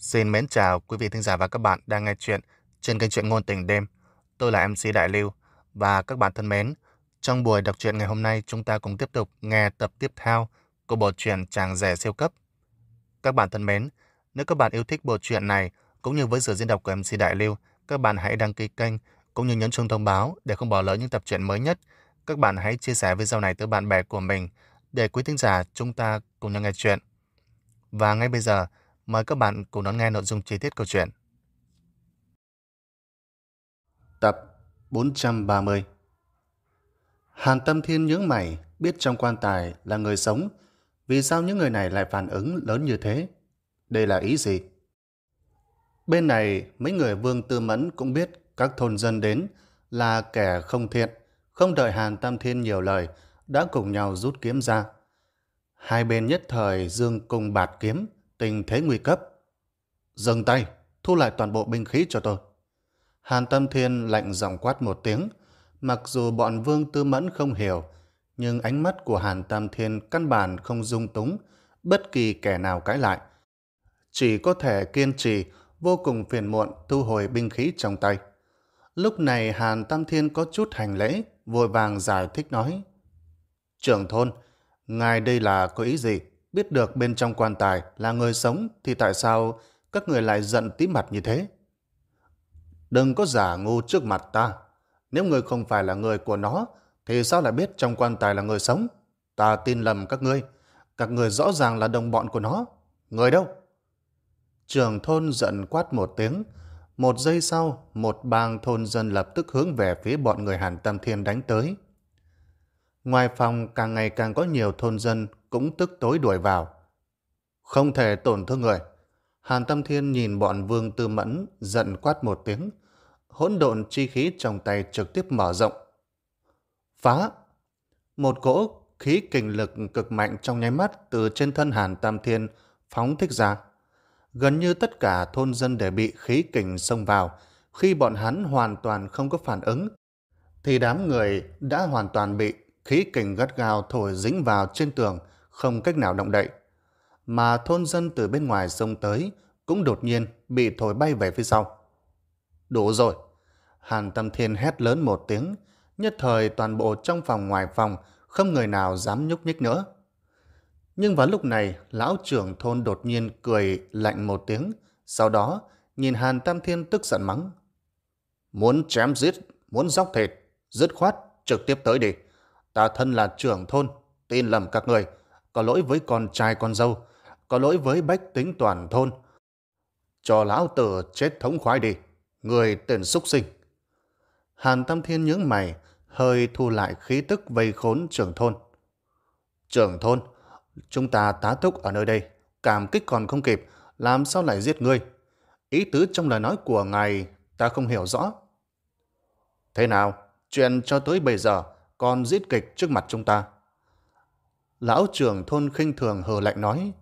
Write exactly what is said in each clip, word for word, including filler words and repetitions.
Xin mến chào quý vị thính giả và các bạn đang nghe chuyện trên kênh truyện ngôn tình đêm. Tôi là em xê Đại Lưu và các bạn thân mến, trong buổi đọc truyện ngày hôm nay chúng ta cùng tiếp tục nghe tập tiếp theo của bộ truyện Chàng rể siêu cấp. Các bạn thân mến, nếu các bạn yêu thích bộ truyện này cũng như với sự diễn đọc của em xê Đại Lưu, các bạn hãy đăng ký kênh cũng như nhấn chuông thông báo để không bỏ lỡ những tập truyện mới nhất. Các bạn hãy chia sẻ video này tới bạn bè của mình để quý thính giả chúng ta cùng nhau nghe chuyện. Và ngay bây giờ, mời các bạn cùng đón nghe nội dung chi tiết câu chuyện. Tập bốn trăm ba mươi. Hàn Tâm Thiên nhướng mày, biết trong quan tài là người sống. Vì sao những người này lại phản ứng lớn như thế? Đây là ý gì? Bên này, mấy người Vương Tư Mẫn cũng biết các thôn dân đến là kẻ không thiện. Không đợi Hàn Tâm Thiên nhiều lời, đã cùng nhau rút kiếm ra. Hai bên nhất thời dương cung bạt kiếm, tình thế nguy cấp. Dừng tay, thu lại toàn bộ binh khí cho tôi. Hàn Tâm Thiên lạnh giọng quát một tiếng. Mặc dù bọn Vương Tư Mẫn không hiểu, nhưng ánh mắt của Hàn Tâm Thiên căn bản không dung túng bất kỳ kẻ nào cãi lại. Chỉ có thể kiên trì, vô cùng phiền muộn thu hồi binh khí trong tay. Lúc này Hàn Tâm Thiên có chút hành lễ, vội vàng giải thích nói: Trưởng thôn, ngài đây là có ý gì? Biết được bên trong quan tài là người sống thì tại sao các người lại giận tím mặt như thế? Đừng có giả ngu trước mặt ta. Nếu người không phải là người của nó thì sao lại biết trong quan tài là người sống? Ta tin lầm các ngươi. Các người rõ ràng là đồng bọn của nó. Người đâu? Trưởng thôn giận quát một tiếng. Một giây sau, một bang thôn dân lập tức hướng về phía bọn người Hàn Tâm Thiên đánh tới. Ngoài phòng càng ngày càng có nhiều thôn dân cũng tức tối đuổi vào. Không thể tổn thương người. Hàn Tâm Thiên nhìn bọn Vương Tư Mẫn giận quát một tiếng. Hỗn độn chi khí trong tay trực tiếp mở rộng. Phá! Một cỗ khí kình lực cực mạnh trong nháy mắt từ trên thân Hàn Tâm Thiên phóng thích ra. Gần như tất cả thôn dân đều bị khí kình xông vào. Khi bọn hắn hoàn toàn không có phản ứng, thì đám người đã hoàn toàn bị khí kình gắt gao thổi dính vào trên tường, không cách nào động đậy. Mà thôn dân từ bên ngoài xông tới cũng đột nhiên bị thổi bay về phía sau. Đủ rồi! Hàn Tâm Thiên hét lớn một tiếng, nhất thời toàn bộ trong phòng ngoài phòng không người nào dám nhúc nhích nữa. Nhưng vào lúc này, lão trưởng thôn đột nhiên cười lạnh một tiếng, sau đó nhìn Hàn Tâm Thiên tức giận mắng: Muốn chém giết, muốn dóc thịt, dứt khoát trực tiếp tới đi. Ta thân là trưởng thôn, tin lầm các người, có lỗi với con trai con dâu, có lỗi với bách tính toàn thôn. Cho lão tử chết thống khoái đi, người tên súc sinh. Hàn Tâm Thiên nhướng mày, hơi thu lại khí tức vây khốn trưởng thôn. Trưởng thôn, chúng ta tá túc ở nơi đây, cảm kích còn không kịp, làm sao lại giết ngươi? Ý tứ trong lời nói của ngài ta không hiểu rõ. Thế nào, chuyện cho tới bây giờ còn diễn kịch trước mặt chúng ta? Lão trưởng thôn khinh thường hừ lạnh nói: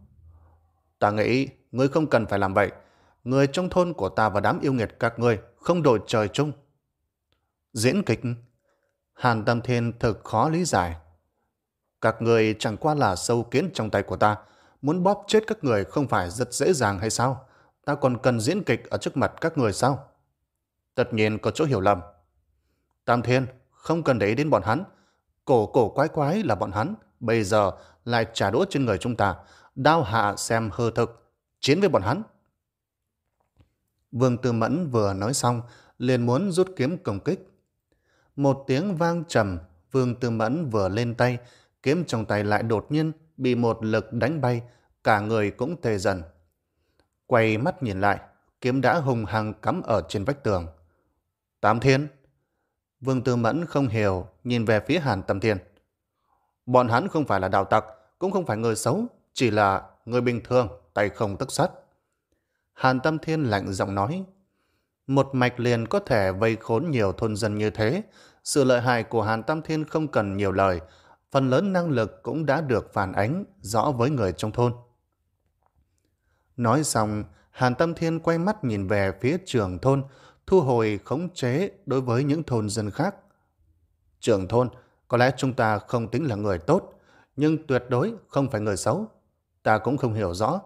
Ta nghĩ ngươi không cần phải làm vậy. Người trong thôn của ta và đám yêu nghiệt các ngươi không đổi trời chung. Diễn kịch? Hàn Tâm Thiên thực khó lý giải. Các người chẳng qua là sâu kiến trong tay của ta, muốn bóp chết các người không phải rất dễ dàng hay sao? Ta còn cần diễn kịch ở trước mặt các người sao? Tất nhiên có chỗ hiểu lầm. Tam Thiên, không cần để ý đến bọn hắn. Cổ cổ quái quái là bọn hắn, bây giờ lại trả đũa trên người chúng ta, đao hạ xem hư thực, chiến với bọn hắn. Vương Tư Mẫn vừa nói xong, liền muốn rút kiếm công kích. Một tiếng vang trầm, Vương Tư Mẫn vừa lên tay, kiếm trong tay lại đột nhiên bị một lực đánh bay, cả người cũng tê dần. Quay mắt nhìn lại, kiếm đã hùng hăng cắm ở trên vách tường. Tam Thiên! Vương Tư Mẫn không hiểu, nhìn về phía Hàn Tâm Thiên. Bọn hắn không phải là đạo tặc, cũng không phải người xấu, chỉ là người bình thường, tay không tấc sắt. Hàn Tâm Thiên lạnh giọng nói: Một mạch liền có thể vây khốn nhiều thôn dân như thế. Sự lợi hại của Hàn Tâm Thiên không cần nhiều lời, phần lớn năng lực cũng đã được phản ánh rõ với người trong thôn. Nói xong, Hàn Tâm Thiên quay mắt nhìn về phía trưởng thôn, thu hồi khống chế đối với những thôn dân khác. Trưởng thôn, có lẽ chúng ta không tính là người tốt, nhưng tuyệt đối không phải người xấu. Ta cũng không hiểu rõ,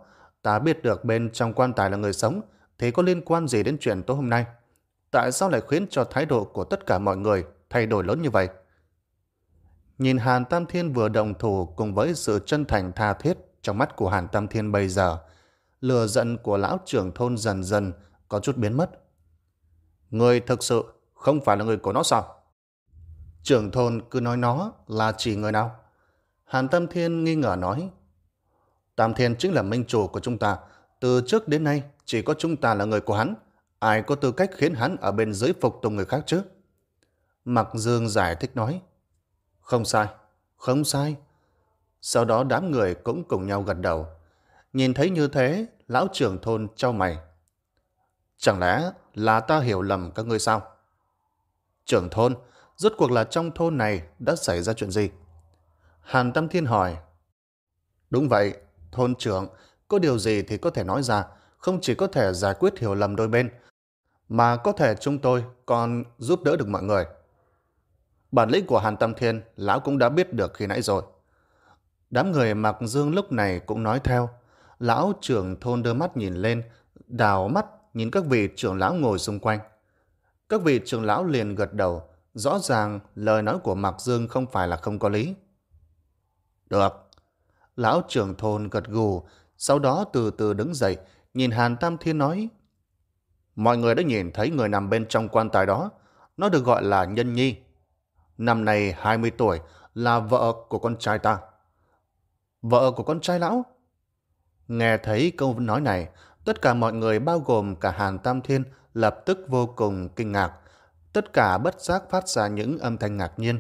Ta biết được bên trong quan tài là người sống, thì có liên quan gì đến chuyện tối hôm nay? Tại sao lại khiến cho thái độ của tất cả mọi người thay đổi lớn như vậy? Nhìn Hàn Tam Thiên vừa động thủ cùng với sự chân thành tha thiết trong mắt của Hàn Tam Thiên bây giờ, lửa giận của lão trưởng thôn dần dần có chút biến mất. Người thực sự không phải là người của nó sao? Trưởng thôn cứ nói nó là chỉ người nào? Hàn Tam Thiên nghi ngờ nói. Tam Thiên chính là minh chủ của chúng ta. Từ trước đến nay chỉ có chúng ta là người của hắn. Ai có tư cách khiến hắn ở bên dưới phục tùng người khác chứ? Mạc Dương giải thích nói. Không sai, không sai. Sau đó đám người cũng cùng nhau gật đầu. Nhìn thấy như thế, lão trưởng thôn chau mày. Chẳng lẽ là ta hiểu lầm các ngươi sao? Trưởng thôn, rốt cuộc là trong thôn này đã xảy ra chuyện gì? Hàn Tam Thiên hỏi. Đúng vậy, thôn trưởng, có điều gì thì có thể nói ra, không chỉ có thể giải quyết hiểu lầm đôi bên, mà có thể chúng tôi còn giúp đỡ được mọi người. Bản lĩnh của Hàn Tam Thiên, lão cũng đã biết được khi nãy rồi. Đám người Mạc Dương lúc này cũng nói theo. Lão trưởng thôn đưa mắt nhìn lên, đào mắt nhìn các vị trưởng lão ngồi xung quanh. Các vị trưởng lão liền gật đầu, rõ ràng lời nói của Mạc Dương không phải là không có lý. Được. Lão trưởng thôn gật gù, sau đó từ từ đứng dậy, nhìn Hàn Tam Thiên nói. Mọi người đã nhìn thấy người nằm bên trong quan tài đó, nó được gọi là Nhân Nhi. Năm nay hai mươi tuổi, là vợ của con trai ta. Vợ của con trai lão? Nghe thấy câu nói này, tất cả mọi người bao gồm cả Hàn Tam Thiên lập tức vô cùng kinh ngạc. Tất cả bất giác phát ra những âm thanh ngạc nhiên.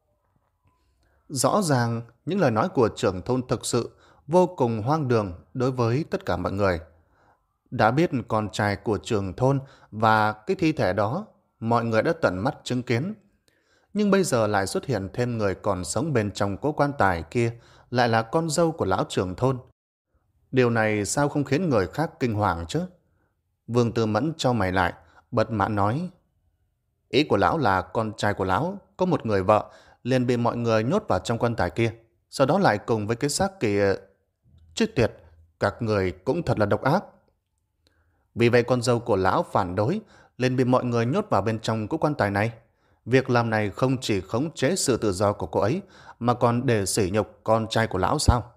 Rõ ràng những lời nói của trưởng thôn thực sự vô cùng hoang đường đối với tất cả mọi người. Đã biết con trai của trưởng thôn và cái thi thể đó, mọi người đã tận mắt chứng kiến. Nhưng bây giờ lại xuất hiện thêm người còn sống bên trong cố quan tài kia, lại là con dâu của lão trưởng thôn. Điều này sao không khiến người khác kinh hoàng chứ? Vương Tư Mẫn chau mày lại, bật mãn nói. Ý của lão là con trai của lão có một người vợ, liền bị mọi người nhốt vào trong quan tài kia, sau đó lại cùng với cái xác kia. Chết tiệt, các người cũng thật là độc ác. Vì vậy con dâu của lão phản đối, liền bị mọi người nhốt vào bên trong cố quan tài này. Việc làm này không chỉ khống chế sự tự do của cô ấy, mà còn để sỉ nhục con trai của lão sao?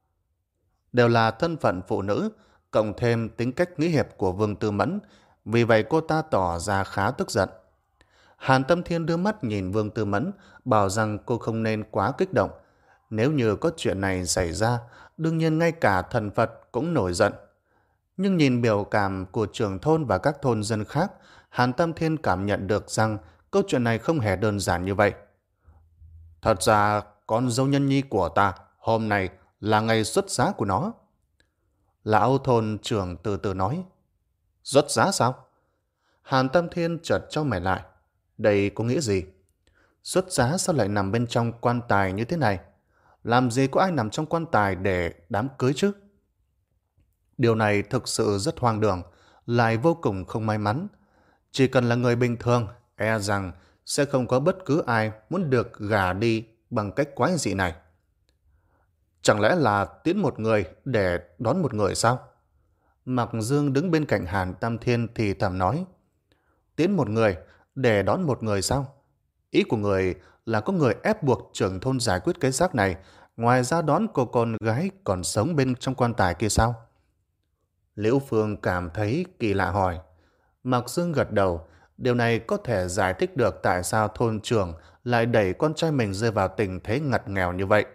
Đều là thân phận phụ nữ, cộng thêm tính cách nghĩ hiệp của Vương Tư Mẫn, vì vậy cô ta tỏ ra khá tức giận. Hàn Tâm Thiên đưa mắt nhìn Vương Tư Mẫn, bảo rằng cô không nên quá kích động. Nếu như có chuyện này xảy ra, đương nhiên ngay cả thần Phật cũng nổi giận. Nhưng nhìn biểu cảm của trưởng thôn và các thôn dân khác, Hàn Tâm Thiên cảm nhận được rằng câu chuyện này không hề đơn giản như vậy. Thật ra, con dâu Nhân Nhi của ta hôm nay là ngày xuất giá của nó. Lão thôn trưởng từ từ nói. Xuất giá sao? Hàn Tâm Thiên chợt chau mày lại. Đây có nghĩa gì? Xuất giá sao lại nằm bên trong quan tài như thế này? Làm gì có ai nằm trong quan tài để đám cưới chứ? Điều này thực sự rất hoang đường, lại vô cùng không may mắn. Chỉ cần là người bình thường, e rằng sẽ không có bất cứ ai muốn được gả đi bằng cách quái dị này. Chẳng lẽ là tiễn một người để đón một người sao? Mạc Dương đứng bên cạnh Hàn Tam Thiên thì thầm nói. Tiễn một người để đón một người sao? Ý của người là có người ép buộc trưởng thôn giải quyết cái xác này, ngoài ra đón cô con gái còn sống bên trong quan tài kia sao? Liễu Phương cảm thấy kỳ lạ hỏi. Mạc Dương gật đầu. Điều này có thể giải thích được tại sao thôn trưởng lại đẩy con trai mình rơi vào tình thế ngặt nghèo như vậy.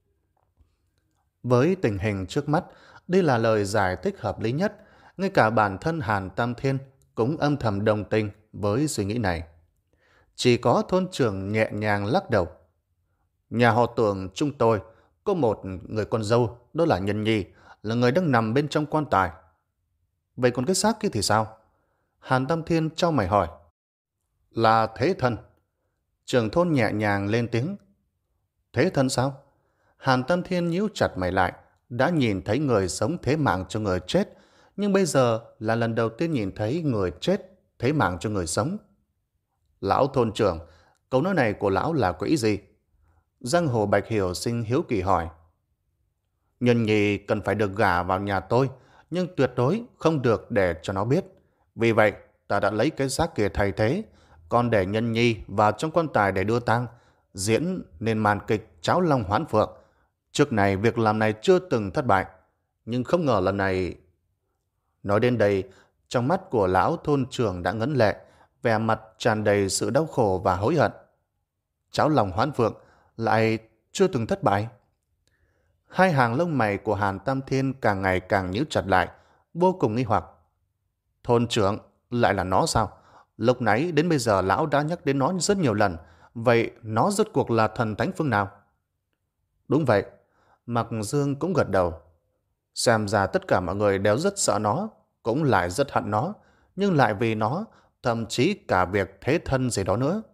Với tình hình trước mắt, đây là lời giải thích hợp lý nhất. Ngay cả bản thân Hàn Tam Thiên cũng âm thầm đồng tình với suy nghĩ này. Chỉ có thôn trưởng nhẹ nhàng lắc đầu. Nhà họ Tưởng chúng tôi có một người con dâu, đó là Nhân Nhi, là người đang nằm bên trong quan tài. Vậy còn cái xác kia thì sao? Hàn Tam Thiên chau mày hỏi. Là thế thân. Trưởng thôn nhẹ nhàng lên tiếng. Thế thân sao? Hàn Tam Thiên nhíu chặt mày lại. Đã nhìn thấy người sống thế mạng cho người chết, nhưng bây giờ là lần đầu tiên nhìn thấy người chết thế mạng cho người sống. Lão thôn trưởng, câu nói này của lão là có ý gì? Giang hồ Bạch Hiểu sinh hiếu kỳ hỏi. Nhân Nhi cần phải được gả vào nhà tôi, nhưng tuyệt đối không được để cho nó biết. Vì vậy, ta đã lấy cái xác kia thay thế, còn để nhân nhi vào trong quan tài để đưa tang, diễn nên màn kịch Cháo Long Hoán Phượng. Trước này việc làm này chưa từng thất bại, nhưng không ngờ lần này... Nói đến đây, trong mắt của lão thôn trưởng đã ngấn lệ, vẻ mặt tràn đầy sự đau khổ và hối hận. Cháo Long Hoán Phượng lại chưa từng thất bại. Hai hàng lông mày của Hàn Tam Thiên càng ngày càng nhíu chặt lại, vô cùng nghi hoặc. Thôn trưởng, lại là nó sao? Lúc nãy đến bây giờ lão đã nhắc đến nó rất nhiều lần, vậy nó rốt cuộc là thần thánh phương nào? Đúng vậy, Mạc Dương cũng gật đầu. Xem ra tất cả mọi người đều rất sợ nó, cũng lại rất hận nó, nhưng lại vì nó, thậm chí cả việc thế thân gì đó nữa.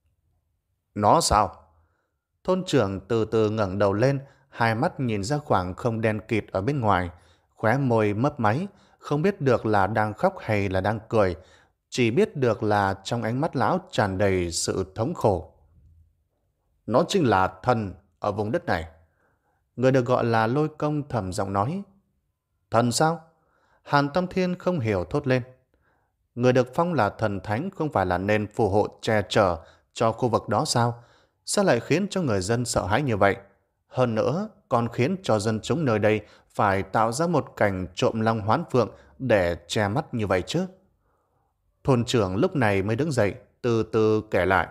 Nó sao? Thôn trưởng từ từ ngẩng đầu lên, hai mắt nhìn ra khoảng không đen kịt ở bên ngoài, khóe môi mấp máy, không biết được là đang khóc hay là đang cười, chỉ biết được là trong ánh mắt lão tràn đầy sự thống khổ. Nó chính là thần ở vùng đất này. Người được gọi là Lôi Công thầm giọng nói. Thần sao? Hàn Tam Thiên không hiểu thốt lên. Người được phong là thần thánh không phải là nên phù hộ che chở cho khu vực đó sao? Sao lại khiến cho người dân sợ hãi như vậy? Hơn nữa, còn khiến cho dân chúng nơi đây phải tạo ra một cảnh trộm long hoán phượng để che mắt như vậy chứ? Thôn trưởng lúc này mới đứng dậy, từ từ kể lại.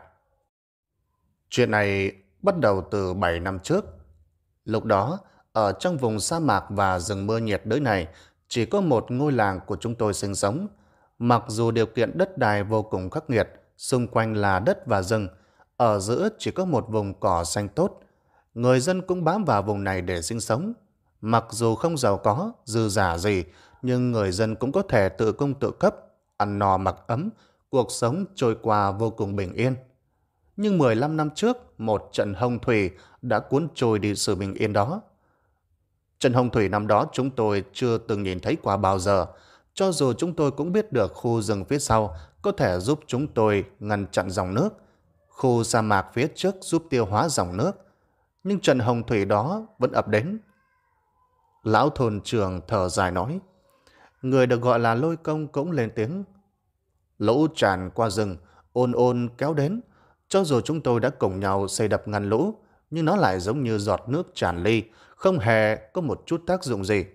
Chuyện này bắt đầu từ bảy năm trước. Lúc đó, ở trong vùng sa mạc và rừng mưa nhiệt đới này, chỉ có một ngôi làng của chúng tôi sinh sống. Mặc dù điều kiện đất đai vô cùng khắc nghiệt, xung quanh là đất và rừng, ở giữa chỉ có một vùng cỏ xanh tốt. Người dân cũng bám vào vùng này để sinh sống. Mặc dù không giàu có, dư giả gì, nhưng người dân cũng có thể tự cung tự cấp, ăn no mặc ấm, cuộc sống trôi qua vô cùng bình yên. Nhưng mười lăm năm trước, một trận hồng thủy đã cuốn trôi đi sự bình yên đó. Trận hồng thủy năm đó chúng tôi chưa từng nhìn thấy qua bao giờ, cho dù chúng tôi cũng biết được khu rừng phía sau có thể giúp chúng tôi ngăn chặn dòng nước, khu sa mạc phía trước giúp tiêu hóa dòng nước, nhưng trận hồng thủy đó vẫn ập đến. Lão thôn trưởng thở dài nói. Người được gọi là Lôi Công cũng lên tiếng. Lũ tràn qua rừng, ôn ôn kéo đến. Cho dù chúng tôi đã cùng nhau xây đập ngăn lũ, nhưng nó lại giống như giọt nước tràn ly, không hề có một chút tác dụng gì.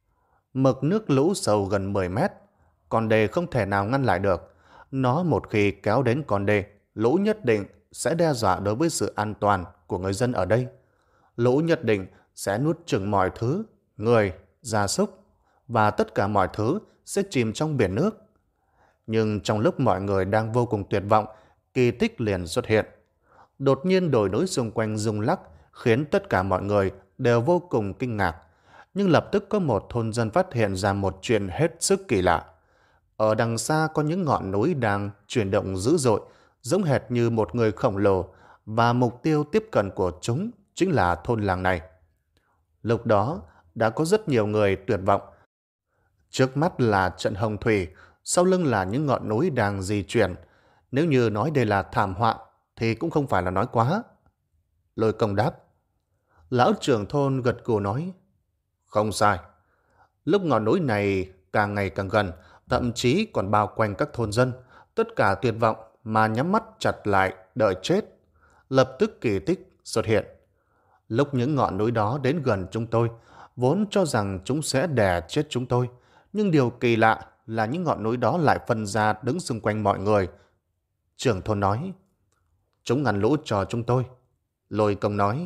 Mực nước lũ sâu gần mười mét, con đê không thể nào ngăn lại được. Nó một khi kéo đến con đê, lũ nhất định sẽ đe dọa đối với sự an toàn của người dân ở đây. Lũ nhất định sẽ nuốt chửng mọi thứ, người, gia súc, và tất cả mọi thứ sẽ chìm trong biển nước. Nhưng trong lúc mọi người đang vô cùng tuyệt vọng, kỳ tích liền xuất hiện. Đột nhiên đồi núi xung quanh rung lắc, khiến tất cả mọi người đều vô cùng kinh ngạc. Nhưng lập tức có một thôn dân phát hiện ra một chuyện hết sức kỳ lạ. Ở đằng xa có những ngọn núi đang chuyển động dữ dội, giống hệt như một người khổng lồ, và mục tiêu tiếp cận của chúng chính là thôn làng này. Lúc đó đã có rất nhiều người tuyệt vọng. Trước mắt là trận hồng thủy, sau lưng là những ngọn núi đang di chuyển. Nếu như nói đây là thảm họa thì cũng không phải là nói quá. Lôi Công đáp. Lão trưởng thôn gật gù nói. Không sai. Lúc ngọn núi này càng ngày càng gần, thậm chí còn bao quanh các thôn dân, tất cả tuyệt vọng mà nhắm mắt chặt lại đợi chết. Lập tức kỳ tích xuất hiện. Lúc những ngọn núi đó đến gần chúng tôi, vốn cho rằng chúng sẽ đè chết chúng tôi, nhưng điều kỳ lạ là những ngọn núi đó lại phân ra đứng xung quanh mọi người. Trưởng thôn nói. Chúng ngăn lũ cho chúng tôi. Lôi Công nói.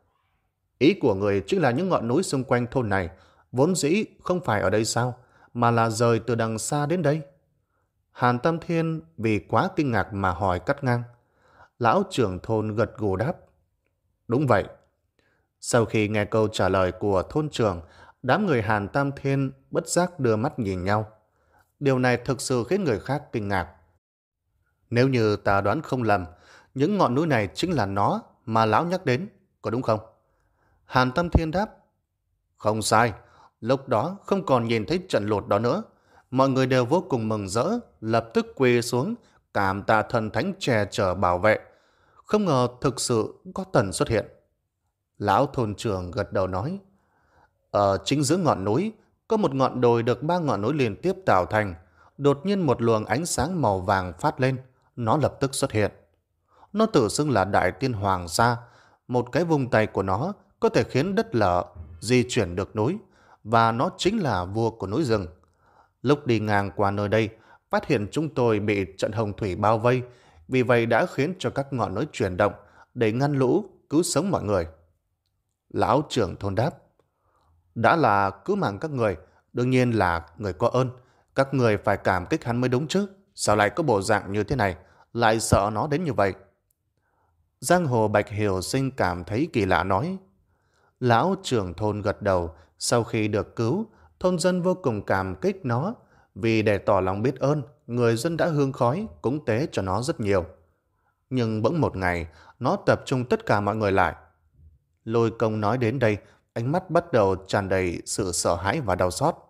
Ý của người chính là những ngọn núi xung quanh thôn này vốn dĩ không phải ở đây sao, mà là rời từ đằng xa đến đây. Hàn Tam Thiên vì quá kinh ngạc mà hỏi cắt ngang. Lão trưởng thôn gật gù đáp. Đúng vậy. Sau khi nghe câu trả lời của thôn trưởng, đám người Hàn Tam Thiên bất giác đưa mắt nhìn nhau. Điều này thực sự khiến người khác kinh ngạc. Nếu như ta đoán không lầm, những ngọn núi này chính là nó mà lão nhắc đến, có đúng không? Hàn Tam Thiên đáp. Không sai, lúc đó không còn nhìn thấy trận lụt đó nữa. Mọi người đều vô cùng mừng rỡ, lập tức quỳ xuống, cảm tạ thần thánh che chở bảo vệ. Không ngờ thực sự có thần xuất hiện. Lão thôn trưởng gật đầu nói. Ở chính giữa ngọn núi có một ngọn đồi được ba ngọn núi liên tiếp tạo thành. Đột nhiên một luồng ánh sáng màu vàng phát lên, nó lập tức xuất hiện. Nó tự xưng là Đại Tiên Hoàng Sa, một cái vùng tay của nó có thể khiến đất lở, di chuyển được núi, và nó chính là vua của núi rừng. Lúc đi ngang qua nơi đây, phát hiện chúng tôi bị trận hồng thủy bao vây, vì vậy đã khiến cho các ngọn núi chuyển động để ngăn lũ, cứu sống mọi người. Lão trưởng thôn đáp, đã là cứu mạng các người, đương nhiên là người có ơn. Các người phải cảm kích hắn mới đúng chứ. Sao lại có bộ dạng như thế này, lại sợ nó đến như vậy? Giang hồ Bạch Hiểu Sinh cảm thấy kỳ lạ nói. Lão trưởng thôn gật đầu. Sau khi được cứu, thôn dân vô cùng cảm kích nó, vì để tỏ lòng biết ơn, người dân đã hương khói cúng tế cho nó rất nhiều. Nhưng bỗng một ngày, nó tập trung tất cả mọi người lại. Lôi Công nói đến đây, ánh mắt bắt đầu tràn đầy sự sợ hãi và đau xót.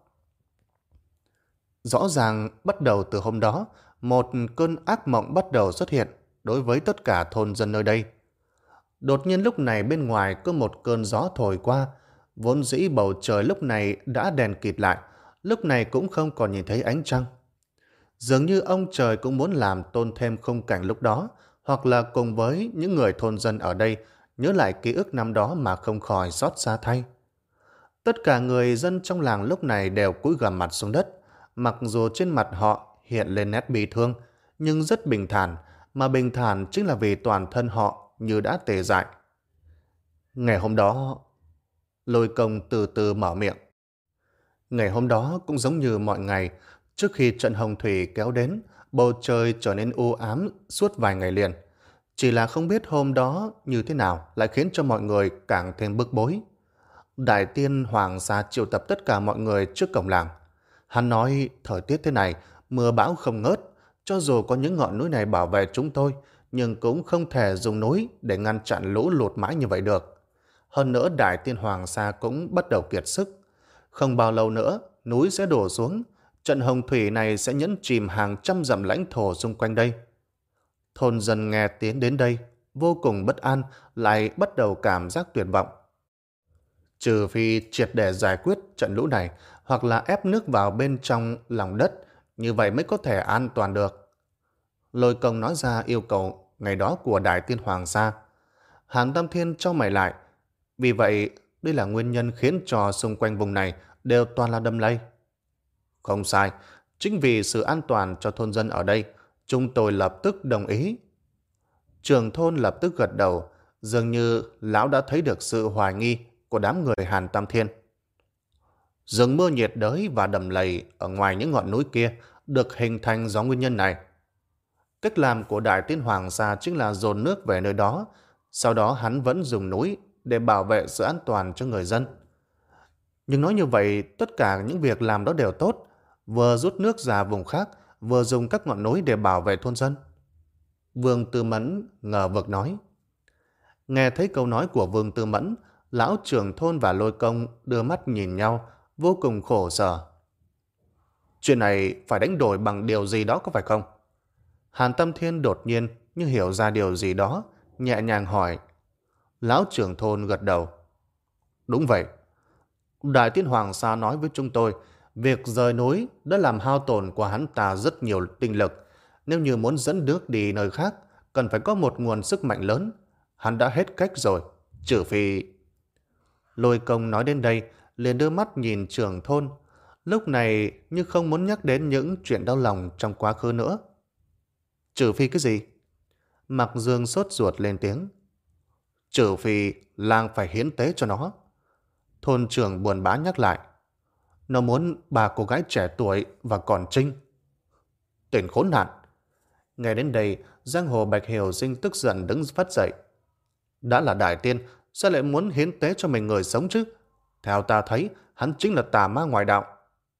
Rõ ràng bắt đầu từ hôm đó, một cơn ác mộng bắt đầu xuất hiện đối với tất cả thôn dân nơi đây. Đột nhiên lúc này bên ngoài có một cơn gió thổi qua, vốn dĩ bầu trời lúc này đã đèn kịt lại, lúc này cũng không còn nhìn thấy ánh trăng. Dường như ông trời cũng muốn làm tôn thêm khung cảnh lúc đó, hoặc là cùng với những người thôn dân ở đây nhớ lại ký ức năm đó mà không khỏi xót xa thay. Tất cả người dân trong làng lúc này đều cúi gằm mặt xuống đất, mặc dù trên mặt họ hiện lên nét bi thương, nhưng rất bình thản, mà bình thản chính là vì toàn thân họ như đã tê dại. Ngày hôm đó, Lôi Công từ từ mở miệng. Ngày hôm đó cũng giống như mọi ngày, trước khi trận hồng thủy kéo đến, bầu trời trở nên u ám suốt vài ngày liền. Chỉ là không biết hôm đó như thế nào lại khiến cho mọi người càng thêm bức bối. Đại Tiên Hoàng Sa triệu tập tất cả mọi người trước cổng làng. Hắn nói thời tiết thế này, mưa bão không ngớt, cho dù có những ngọn núi này bảo vệ chúng tôi, nhưng cũng không thể dùng núi để ngăn chặn lũ lụt mãi như vậy được. Hơn nữa Đại Tiên Hoàng Sa cũng bắt đầu kiệt sức. Không bao lâu nữa, núi sẽ đổ xuống, trận hồng thủy này sẽ nhấn chìm hàng trăm dặm lãnh thổ xung quanh đây. Thôn dân nghe tiếng đến đây, vô cùng bất an, lại bắt đầu cảm giác tuyệt vọng. Trừ phi triệt để giải quyết trận lũ này, hoặc là ép nước vào bên trong lòng đất, như vậy mới có thể an toàn được. Lôi Công nói ra yêu cầu ngày đó của Đại Tiên Hoàng Sa. Hàn Tam Thiên cho mày lại, vì vậy đây là nguyên nhân khiến cho xung quanh vùng này đều toàn là đầm lầy. Không sai, chính vì sự an toàn cho thôn dân ở đây, chúng tôi lập tức đồng ý. Trưởng thôn lập tức gật đầu, dường như lão đã thấy được sự hoài nghi của đám người Hàn Tam Thiên. Rừng mưa nhiệt đới và đầm lầy ở ngoài những ngọn núi kia được hình thành do nguyên nhân này. Cách làm của Đại Tiên Hoàng Sa chính là dồn nước về nơi đó, sau đó hắn vẫn dùng núi để bảo vệ sự an toàn cho người dân. Nhưng nói như vậy, tất cả những việc làm đó đều tốt, vừa rút nước ra vùng khác, vừa dùng các ngọn núi để bảo vệ thôn dân. Vương Tư Mẫn ngờ vực nói. Nghe thấy câu nói của Vương Tư Mẫn, lão trưởng thôn và Lôi Công đưa mắt nhìn nhau, vô cùng khổ sở. Chuyện này phải đánh đổi bằng điều gì đó có phải không? Hàn Tâm Thiên đột nhiên như hiểu ra điều gì đó, nhẹ nhàng hỏi. Lão trưởng thôn gật đầu. Đúng vậy. Đại Tiên Hoàng Sa nói với chúng tôi, việc rời núi đã làm hao tổn của hắn ta rất nhiều tinh lực. Nếu như muốn dẫn nước đi nơi khác, cần phải có một nguồn sức mạnh lớn. Hắn đã hết cách rồi, trừ phi... Lôi Công nói đến đây, liền đưa mắt nhìn trưởng thôn. Lúc này như không muốn nhắc đến những chuyện đau lòng trong quá khứ nữa. Trừ phi cái gì? Mạc Dương sốt ruột lên tiếng. Trừ phi làng phải hiến tế cho nó. Thôn trưởng buồn bã nhắc lại. Nó muốn bà cô gái trẻ tuổi và còn trinh. Tên khốn nạn. Nghe đến đây, giang hồ Bạch Hiểu Sinh tức giận đứng phát dậy. Đã là đại tiên, sao lại muốn hiến tế cho mình người sống chứ? Theo ta thấy, hắn chính là tà ma ngoại đạo.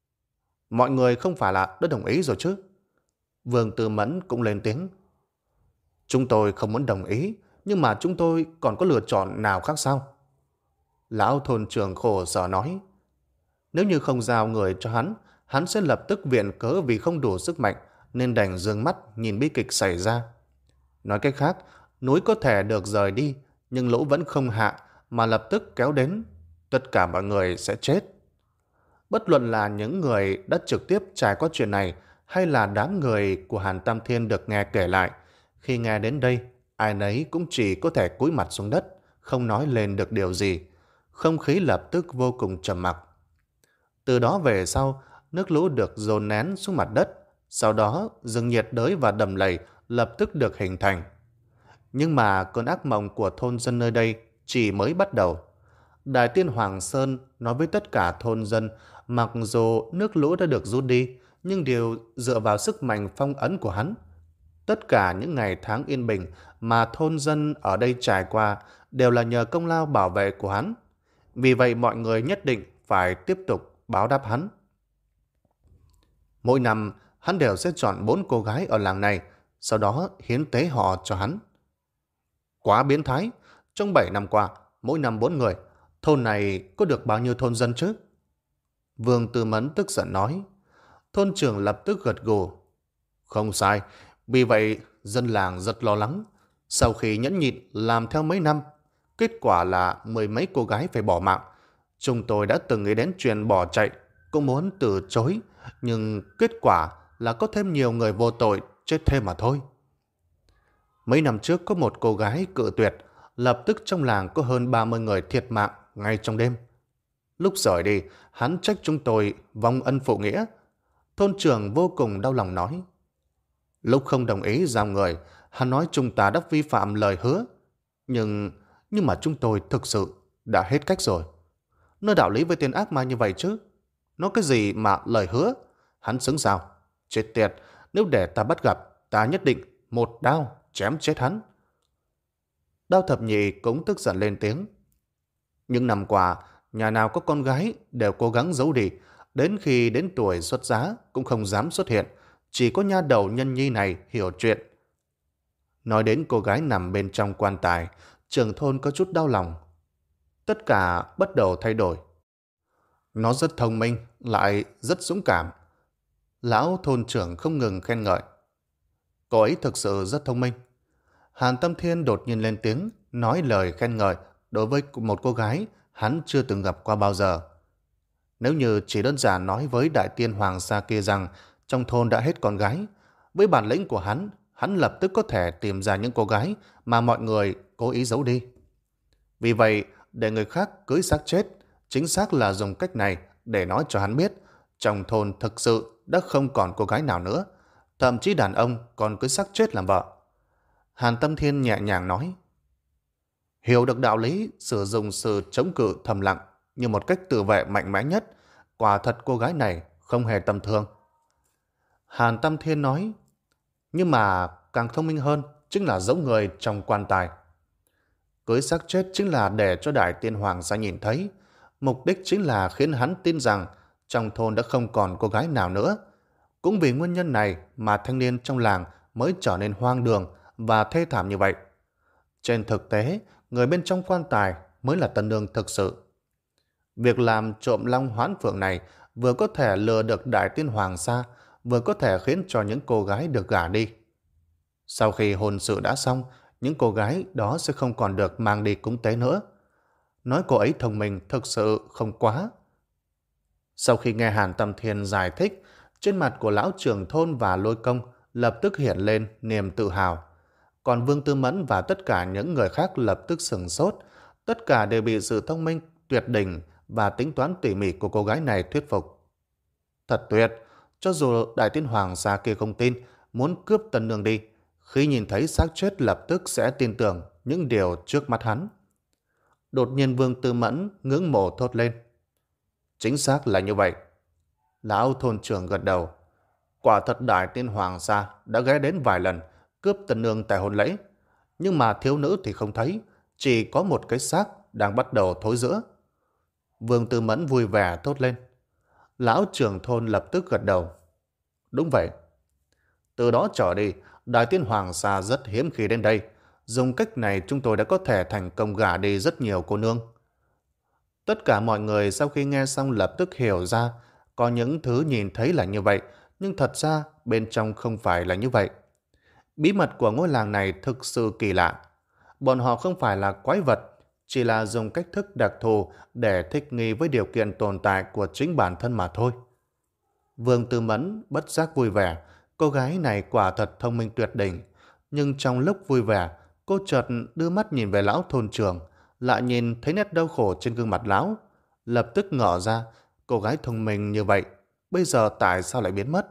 Mọi người không phải là đã đồng ý rồi chứ? Vương Tư Mẫn cũng lên tiếng. Chúng tôi không muốn đồng ý, nhưng mà chúng tôi còn có lựa chọn nào khác sao? Lão thôn trưởng khổ sở nói. Nếu như không giao người cho hắn, hắn sẽ lập tức viện cớ vì không đủ sức mạnh, nên đành dương mắt nhìn bi kịch xảy ra. Nói cách khác, núi có thể được rời đi, nhưng lũ vẫn không hạ, mà lập tức kéo đến. Tất cả mọi người sẽ chết. Bất luận là những người đã trực tiếp trải qua chuyện này hay là đám người của Hàn Tam Thiên được nghe kể lại, khi nghe đến đây, ai nấy cũng chỉ có thể cúi mặt xuống đất, không nói lên được điều gì. Không khí lập tức vô cùng trầm mặc. Từ đó về sau, nước lũ được dồn nén xuống mặt đất, sau đó rừng nhiệt đới và đầm lầy lập tức được hình thành. Nhưng mà cơn ác mộng của thôn dân nơi đây chỉ mới bắt đầu. Đại tiên Hoàng Sơn nói với tất cả thôn dân, mặc dù nước lũ đã được rút đi, nhưng đều dựa vào sức mạnh phong ấn của hắn. Tất cả những ngày tháng yên bình mà thôn dân ở đây trải qua đều là nhờ công lao bảo vệ của hắn. Vì vậy mọi người nhất định phải tiếp tục báo đáp hắn. Mỗi năm, hắn đều sẽ chọn bốn cô gái ở làng này, sau đó hiến tế họ cho hắn. Quá biến thái, trong bảy năm qua, mỗi năm bốn người, thôn này có được bao nhiêu thôn dân chứ? Vương Tư Mẫn tức giận nói. Thôn trưởng lập tức gật gù. Không sai, vì vậy dân làng rất lo lắng. Sau khi nhẫn nhịn làm theo mấy năm, kết quả là mười mấy cô gái phải bỏ mạng. Chúng tôi đã từng nghĩ đến chuyện bỏ chạy, cũng muốn từ chối, nhưng kết quả là có thêm nhiều người vô tội chết thêm mà thôi. Mấy năm trước có một cô gái cự tuyệt, lập tức trong làng có hơn ba mươi người thiệt mạng ngay trong đêm. Lúc rời đi, hắn trách chúng tôi vong ân phụ nghĩa. Thôn trưởng vô cùng đau lòng nói. Lúc không đồng ý giao người, hắn nói chúng ta đã vi phạm lời hứa. Nhưng, nhưng mà chúng tôi thực sự đã hết cách rồi. Nó đạo lý với tên ác ma như vậy chứ. Nó cái gì mà lời hứa? Hắn xứng sao? Chết tiệt, nếu để ta bắt gặp, ta nhất định một đao chém chết hắn. Đao Thập Nhị cũng tức giận lên tiếng. Những năm qua, nhà nào có con gái đều cố gắng giấu đi, đến khi đến tuổi xuất giá cũng không dám xuất hiện, chỉ có nha đầu Nhân Nhi này hiểu chuyện. Nói đến cô gái nằm bên trong quan tài, trưởng thôn có chút đau lòng. Tất cả bắt đầu thay đổi. Nó rất thông minh, lại rất dũng cảm. Lão thôn trưởng không ngừng khen ngợi. Cô ấy thực sự rất thông minh. Hàn Tâm Thiên đột nhiên lên tiếng, nói lời khen ngợi đối với một cô gái hắn chưa từng gặp qua bao giờ. Nếu như chỉ đơn giản nói với đại tiên Hoàng Sa kia rằng trong thôn đã hết con gái, với bản lĩnh của hắn, hắn lập tức có thể tìm ra những cô gái mà mọi người cố ý giấu đi. Vì vậy, để người khác cưới xác chết, chính xác là dùng cách này để nói cho hắn biết trong thôn thực sự đã không còn cô gái nào nữa, thậm chí đàn ông còn cưới xác chết làm vợ. Hàn Tâm Thiên nhẹ nhàng nói. Hiểu được đạo lý sử dụng sự chống cự thầm lặng như một cách tự vệ mạnh mẽ nhất, quả thật cô gái này không hề tầm thường. Hàn Tâm Thiên nói. Nhưng mà càng thông minh hơn chính là giấu người trong quan tài. Cưới xác chết chính là để cho đại tiên hoàng ra nhìn thấy. Mục đích chính là khiến hắn tin rằng trong thôn đã không còn cô gái nào nữa. Cũng vì nguyên nhân này mà thanh niên trong làng mới trở nên hoang đường và thê thảm như vậy. Trên thực tế, người bên trong quan tài mới là tân nương thực sự. Việc làm trộm long hoán phượng này vừa có thể lừa được đại tiên hoàng Sa, vừa có thể khiến cho những cô gái được gả đi. Sau khi hôn sự đã xong, những cô gái đó sẽ không còn được mang đi cúng tế nữa. Nói cô ấy thông minh thực sự không quá. Sau khi nghe Hàn Tâm Thiên giải thích, trên mặt của lão trưởng thôn và Lôi Công lập tức hiện lên niềm tự hào. Còn Vương Tư Mẫn và tất cả những người khác lập tức sửng sốt. Tất cả đều bị sự thông minh, tuyệt đỉnh và tính toán tỉ mỉ của cô gái này thuyết phục. Thật tuyệt, cho dù đại tiên hoàng Sa kia không tin, muốn cướp tân nương đi, khi nhìn thấy xác chết lập tức sẽ tin tưởng những điều trước mắt hắn. Đột nhiên Vương Tư Mẫn ngưỡng mộ thốt lên. Chính xác là như vậy. Lão thôn trưởng gật đầu. Quả thật đại tiên hoàng Sa đã ghé đến vài lần cướp tân nương tại hôn lễ, nhưng mà thiếu nữ thì không thấy, chỉ có một cái xác đang bắt đầu thối rữa. Vương Tư Mẫn vui vẻ thốt lên. Lão trưởng thôn lập tức gật đầu. Đúng vậy. Từ đó trở đi, đại tiên hoàng Sa rất hiếm khi đến đây. Dùng cách này chúng tôi đã có thể thành công gả đi rất nhiều cô nương. Tất cả mọi người sau khi nghe xong lập tức hiểu ra, có những thứ nhìn thấy là như vậy, nhưng thật ra bên trong không phải là như vậy. Bí mật của ngôi làng này thực sự kỳ lạ. Bọn họ không phải là quái vật, chỉ là dùng cách thức đặc thù để thích nghi với điều kiện tồn tại của chính bản thân mà thôi. Vương Tư Mẫn bất giác vui vẻ, cô gái này quả thật thông minh tuyệt đỉnh. Nhưng trong lúc vui vẻ, cô chợt đưa mắt nhìn về lão thôn trưởng, lại nhìn thấy nét đau khổ trên gương mặt lão. Lập tức ngỡ ra, cô gái thông minh như vậy, bây giờ tại sao lại biến mất?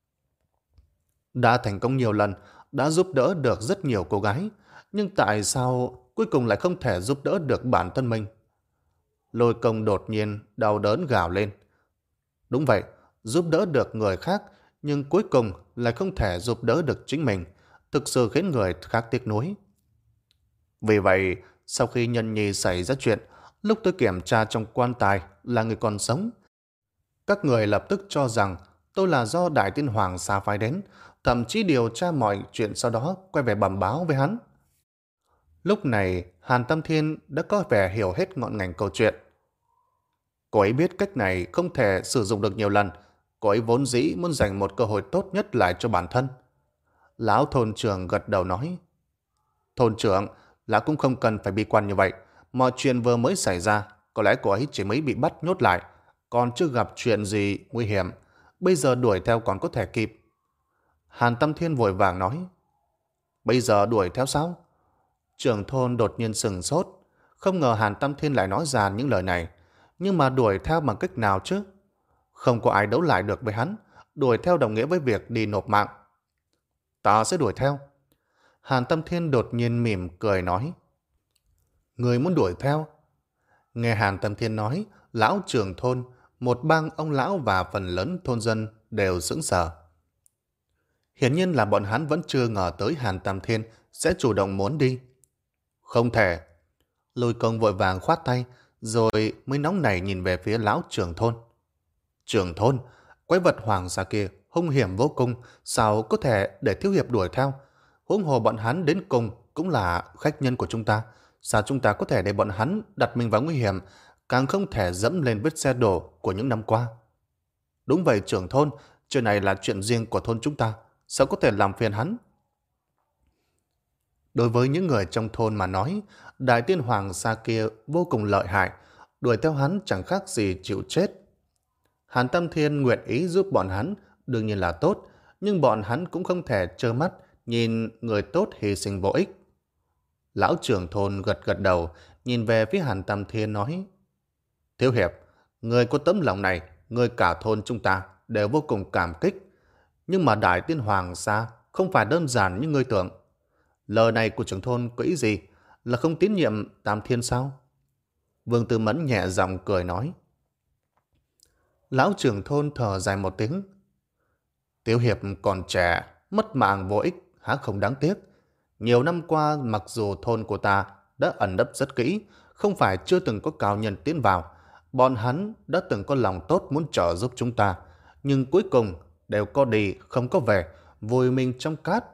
Đã thành công nhiều lần, đã giúp đỡ được rất nhiều cô gái, nhưng tại sao cuối cùng lại không thể giúp đỡ được bản thân mình? Lôi Công đột nhiên đau đớn gào lên. Đúng vậy, giúp đỡ được người khác, nhưng cuối cùng lại không thể giúp đỡ được chính mình, thực sự khiến người khác tiếc nuối. Vì vậy, sau khi Nhân Nhi xảy ra chuyện, lúc tôi kiểm tra trong quan tài là người còn sống, các người lập tức cho rằng tôi là do Đại Tiên Hoàng xa phái đến, thậm chí điều tra mọi chuyện sau đó quay về bẩm báo với hắn. Lúc này, Hàn Tâm Thiên đã có vẻ hiểu hết ngọn ngành câu chuyện. Cô ấy biết cách này không thể sử dụng được nhiều lần. Cô ấy vốn dĩ muốn dành một cơ hội tốt nhất lại cho bản thân. Lão thôn trưởng gật đầu nói. Thôn trưởng, lão cũng không cần phải bi quan như vậy. Mọi chuyện vừa mới xảy ra, có lẽ cô ấy chỉ mới bị bắt nhốt lại, còn chưa gặp chuyện gì nguy hiểm. Bây giờ đuổi theo còn có thể kịp. Hàn Tâm Thiên vội vàng nói. Bây giờ đuổi theo sao? Trưởng thôn đột nhiên sừng sốt. Không ngờ Hàn Tâm Thiên lại nói ra những lời này. Nhưng mà đuổi theo bằng cách nào chứ? Không có ai đấu lại được với hắn. Đuổi theo đồng nghĩa với việc đi nộp mạng. Ta sẽ đuổi theo. Hàn Tâm Thiên đột nhiên mỉm cười nói. Người muốn đuổi theo? Nghe Hàn Tâm Thiên nói, lão trưởng thôn, một bang ông lão và phần lớn thôn dân đều sững sờ. Hiển nhiên là bọn hắn vẫn chưa ngờ tới Hàn Tâm Thiên sẽ chủ động muốn đi. Không thể. Lôi Công vội vàng khoát tay, rồi mới nóng nảy nhìn về phía lão trưởng thôn. Trưởng thôn, quái vật hoàng gia kia hung hiểm vô cùng, sao có thể để thiếu hiệp đuổi theo? Huống hồ bọn hắn đến cùng cũng là khách nhân của chúng ta, sao chúng ta có thể để bọn hắn đặt mình vào nguy hiểm, càng không thể dẫm lên vết xe đổ của những năm qua. Đúng vậy trưởng thôn, chuyện này là chuyện riêng của thôn chúng ta, sao có thể làm phiền hắn? Đối với những người trong thôn mà nói, Đại Tiên Hoàng xa kia vô cùng lợi hại, đuổi theo hắn chẳng khác gì chịu chết. Hàn Tâm Thiên nguyện ý giúp bọn hắn, đương nhiên là tốt, nhưng bọn hắn cũng không thể trơ mắt nhìn người tốt hy sinh vô ích. Lão trưởng thôn gật gật đầu, nhìn về phía Hàn Tâm Thiên nói. Thiếu hiệp, người có tấm lòng này, người cả thôn chúng ta đều vô cùng cảm kích. Nhưng mà Đại Tiên Hoàng xa không phải đơn giản như ngươi tưởng. Lời này của trưởng thôn có ý gì? Là không tín nhiệm Tam Thiên sao? Vương Tư Mẫn nhẹ giọng cười nói. Lão trưởng thôn thở dài một tiếng. Tiểu hiệp còn trẻ, mất mạng vô ích, há không đáng tiếc. Nhiều năm qua, mặc dù thôn của ta đã ẩn nấp rất kỹ, không phải chưa từng có cao nhân tiến vào, bọn hắn đã từng có lòng tốt muốn trợ giúp chúng ta, nhưng cuối cùng đều có đi, không có về, vùi mình trong cát.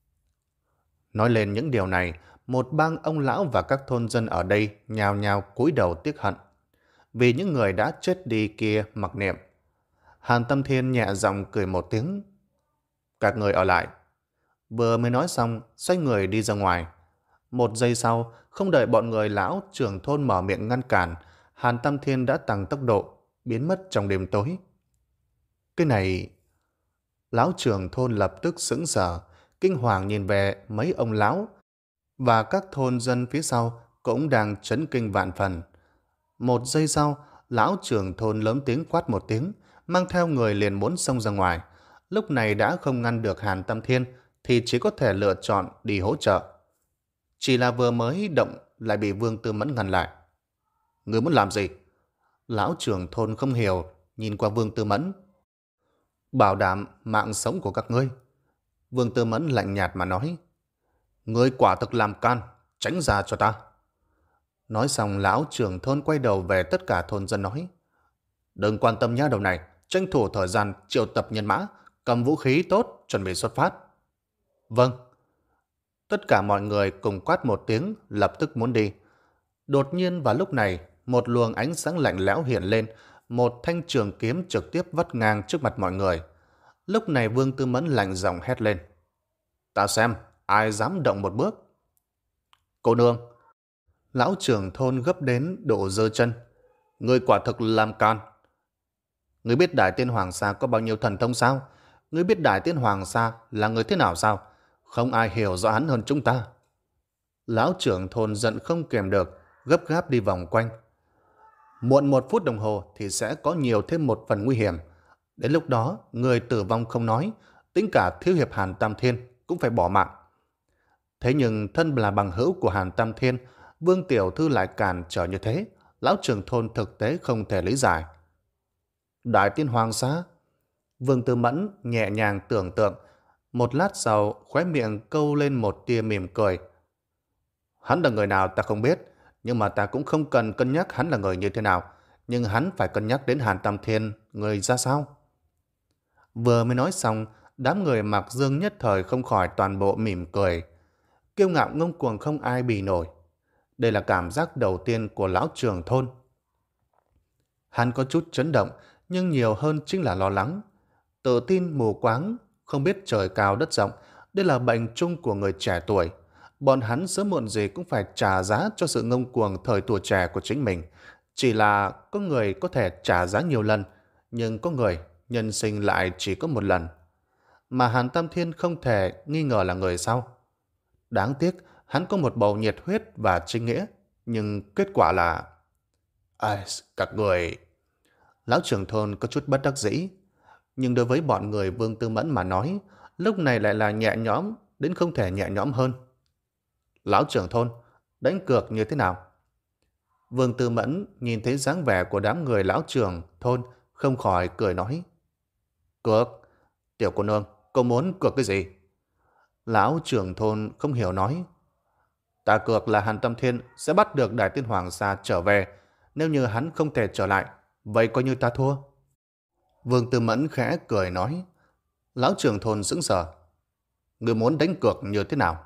Nói lên những điều này, một bang ông lão và các thôn dân ở đây nhào nhào cúi đầu tiếc hận, vì những người đã chết đi kia mặc niệm. Hàn Tâm Thiên nhẹ giọng cười một tiếng. Các người ở lại. Vừa mới nói xong, xoay người đi ra ngoài. Một giây sau, không đợi bọn người lão trưởng thôn mở miệng ngăn cản, Hàn Tâm Thiên đã tăng tốc độ, biến mất trong đêm tối. Cái này... Lão trưởng thôn lập tức sững sờ, kinh hoàng nhìn về mấy ông lão, và các thôn dân phía sau cũng đang chấn kinh vạn phần. Một giây sau, lão trưởng thôn lớn tiếng quát một tiếng, mang theo người liền muốn xông ra ngoài. Lúc này đã không ngăn được Hàn Tâm Thiên, thì chỉ có thể lựa chọn đi hỗ trợ. Chỉ là vừa mới động lại bị Vương Tư Mẫn ngăn lại. Người muốn làm gì? Lão trưởng thôn không hiểu, nhìn qua Vương Tư Mẫn. Bảo đảm mạng sống của các ngươi. Vương Tư Mẫn lạnh nhạt mà nói. Ngươi quả thực làm can, tránh ra cho ta. Nói xong lão trưởng thôn quay đầu về tất cả thôn dân nói. Đừng quan tâm nha đầu này, tranh thủ thời gian triệu tập nhân mã, cầm vũ khí tốt, chuẩn bị xuất phát. Vâng. Tất cả mọi người cùng quát một tiếng, lập tức muốn đi. Đột nhiên vào lúc này, một luồng ánh sáng lạnh lẽo hiện lên, một thanh trường kiếm trực tiếp vắt ngang trước mặt mọi người. Lúc này Vương Tư Mẫn lạnh giọng hét lên. Ta xem, ai dám động một bước? Cô nương. Lão trưởng thôn gấp đến độ giơ chân. Ngươi quả thực làm can. Ngươi biết Đại Tiên Hoàng Sa có bao nhiêu thần thông sao? Ngươi biết Đại Tiên Hoàng Sa là người thế nào sao? Không ai hiểu rõ hắn hơn chúng ta. Lão trưởng thôn giận không kèm được, gấp gáp đi vòng quanh. Muộn một phút đồng hồ thì sẽ có nhiều thêm một phần nguy hiểm. Đến lúc đó, người tử vong không nói, tính cả thiếu hiệp Hàn Tam Thiên cũng phải bỏ mạng. Thế nhưng thân là bằng hữu của Hàn Tam Thiên, Vương Tiểu Thư lại cản trở như thế. Lão trưởng thôn thực tế không thể lý giải. Đại Tiên Hoàng Sa? Vương Tư Mẫn nhẹ nhàng tưởng tượng. Một lát sau, khóe miệng câu lên một tia mỉm cười. Hắn là người nào ta không biết, nhưng mà ta cũng không cần cân nhắc hắn là người như thế nào. Nhưng hắn phải cân nhắc đến Hàn Tam Thiên, người ra sao? Vừa mới nói xong, đám người Mạc Dương nhất thời không khỏi toàn bộ mỉm cười. Kiêu ngạo ngông cuồng không ai bì nổi. Đây là cảm giác đầu tiên của lão trưởng thôn. Hắn có chút chấn động, nhưng nhiều hơn chính là lo lắng. Tự tin mù quáng, không biết trời cao đất rộng, đây là bệnh chung của người trẻ tuổi. Bọn hắn sớm muộn gì cũng phải trả giá cho sự ngông cuồng thời tuổi trẻ của chính mình. Chỉ là có người có thể trả giá nhiều lần, nhưng có người nhân sinh lại chỉ có một lần. Mà Hàn Tam Thiên không thể nghi ngờ là người sau. Đáng tiếc, hắn có một bầu nhiệt huyết và chính nghĩa, nhưng kết quả là... Ai, các người... Lão trưởng thôn có chút bất đắc dĩ, nhưng đối với bọn người Vương Tư Mẫn mà nói, lúc này lại là nhẹ nhõm đến không thể nhẹ nhõm hơn. Lão trưởng thôn, đánh cược như thế nào? Vương Tư Mẫn nhìn thấy dáng vẻ của đám người lão trưởng thôn, không khỏi cười nói. Cược? Tiểu cô nương, cô muốn cược cái gì? Lão trưởng thôn không hiểu nói. Ta cược là Hàn Tâm Thiên sẽ bắt được Đại Tiên Hoàng Sa trở về. Nếu như hắn không thể trở lại, vậy coi như ta thua. Vương Tư Mẫn khẽ cười nói. Lão trưởng thôn sững sờ. Ngươi muốn đánh cược như thế nào?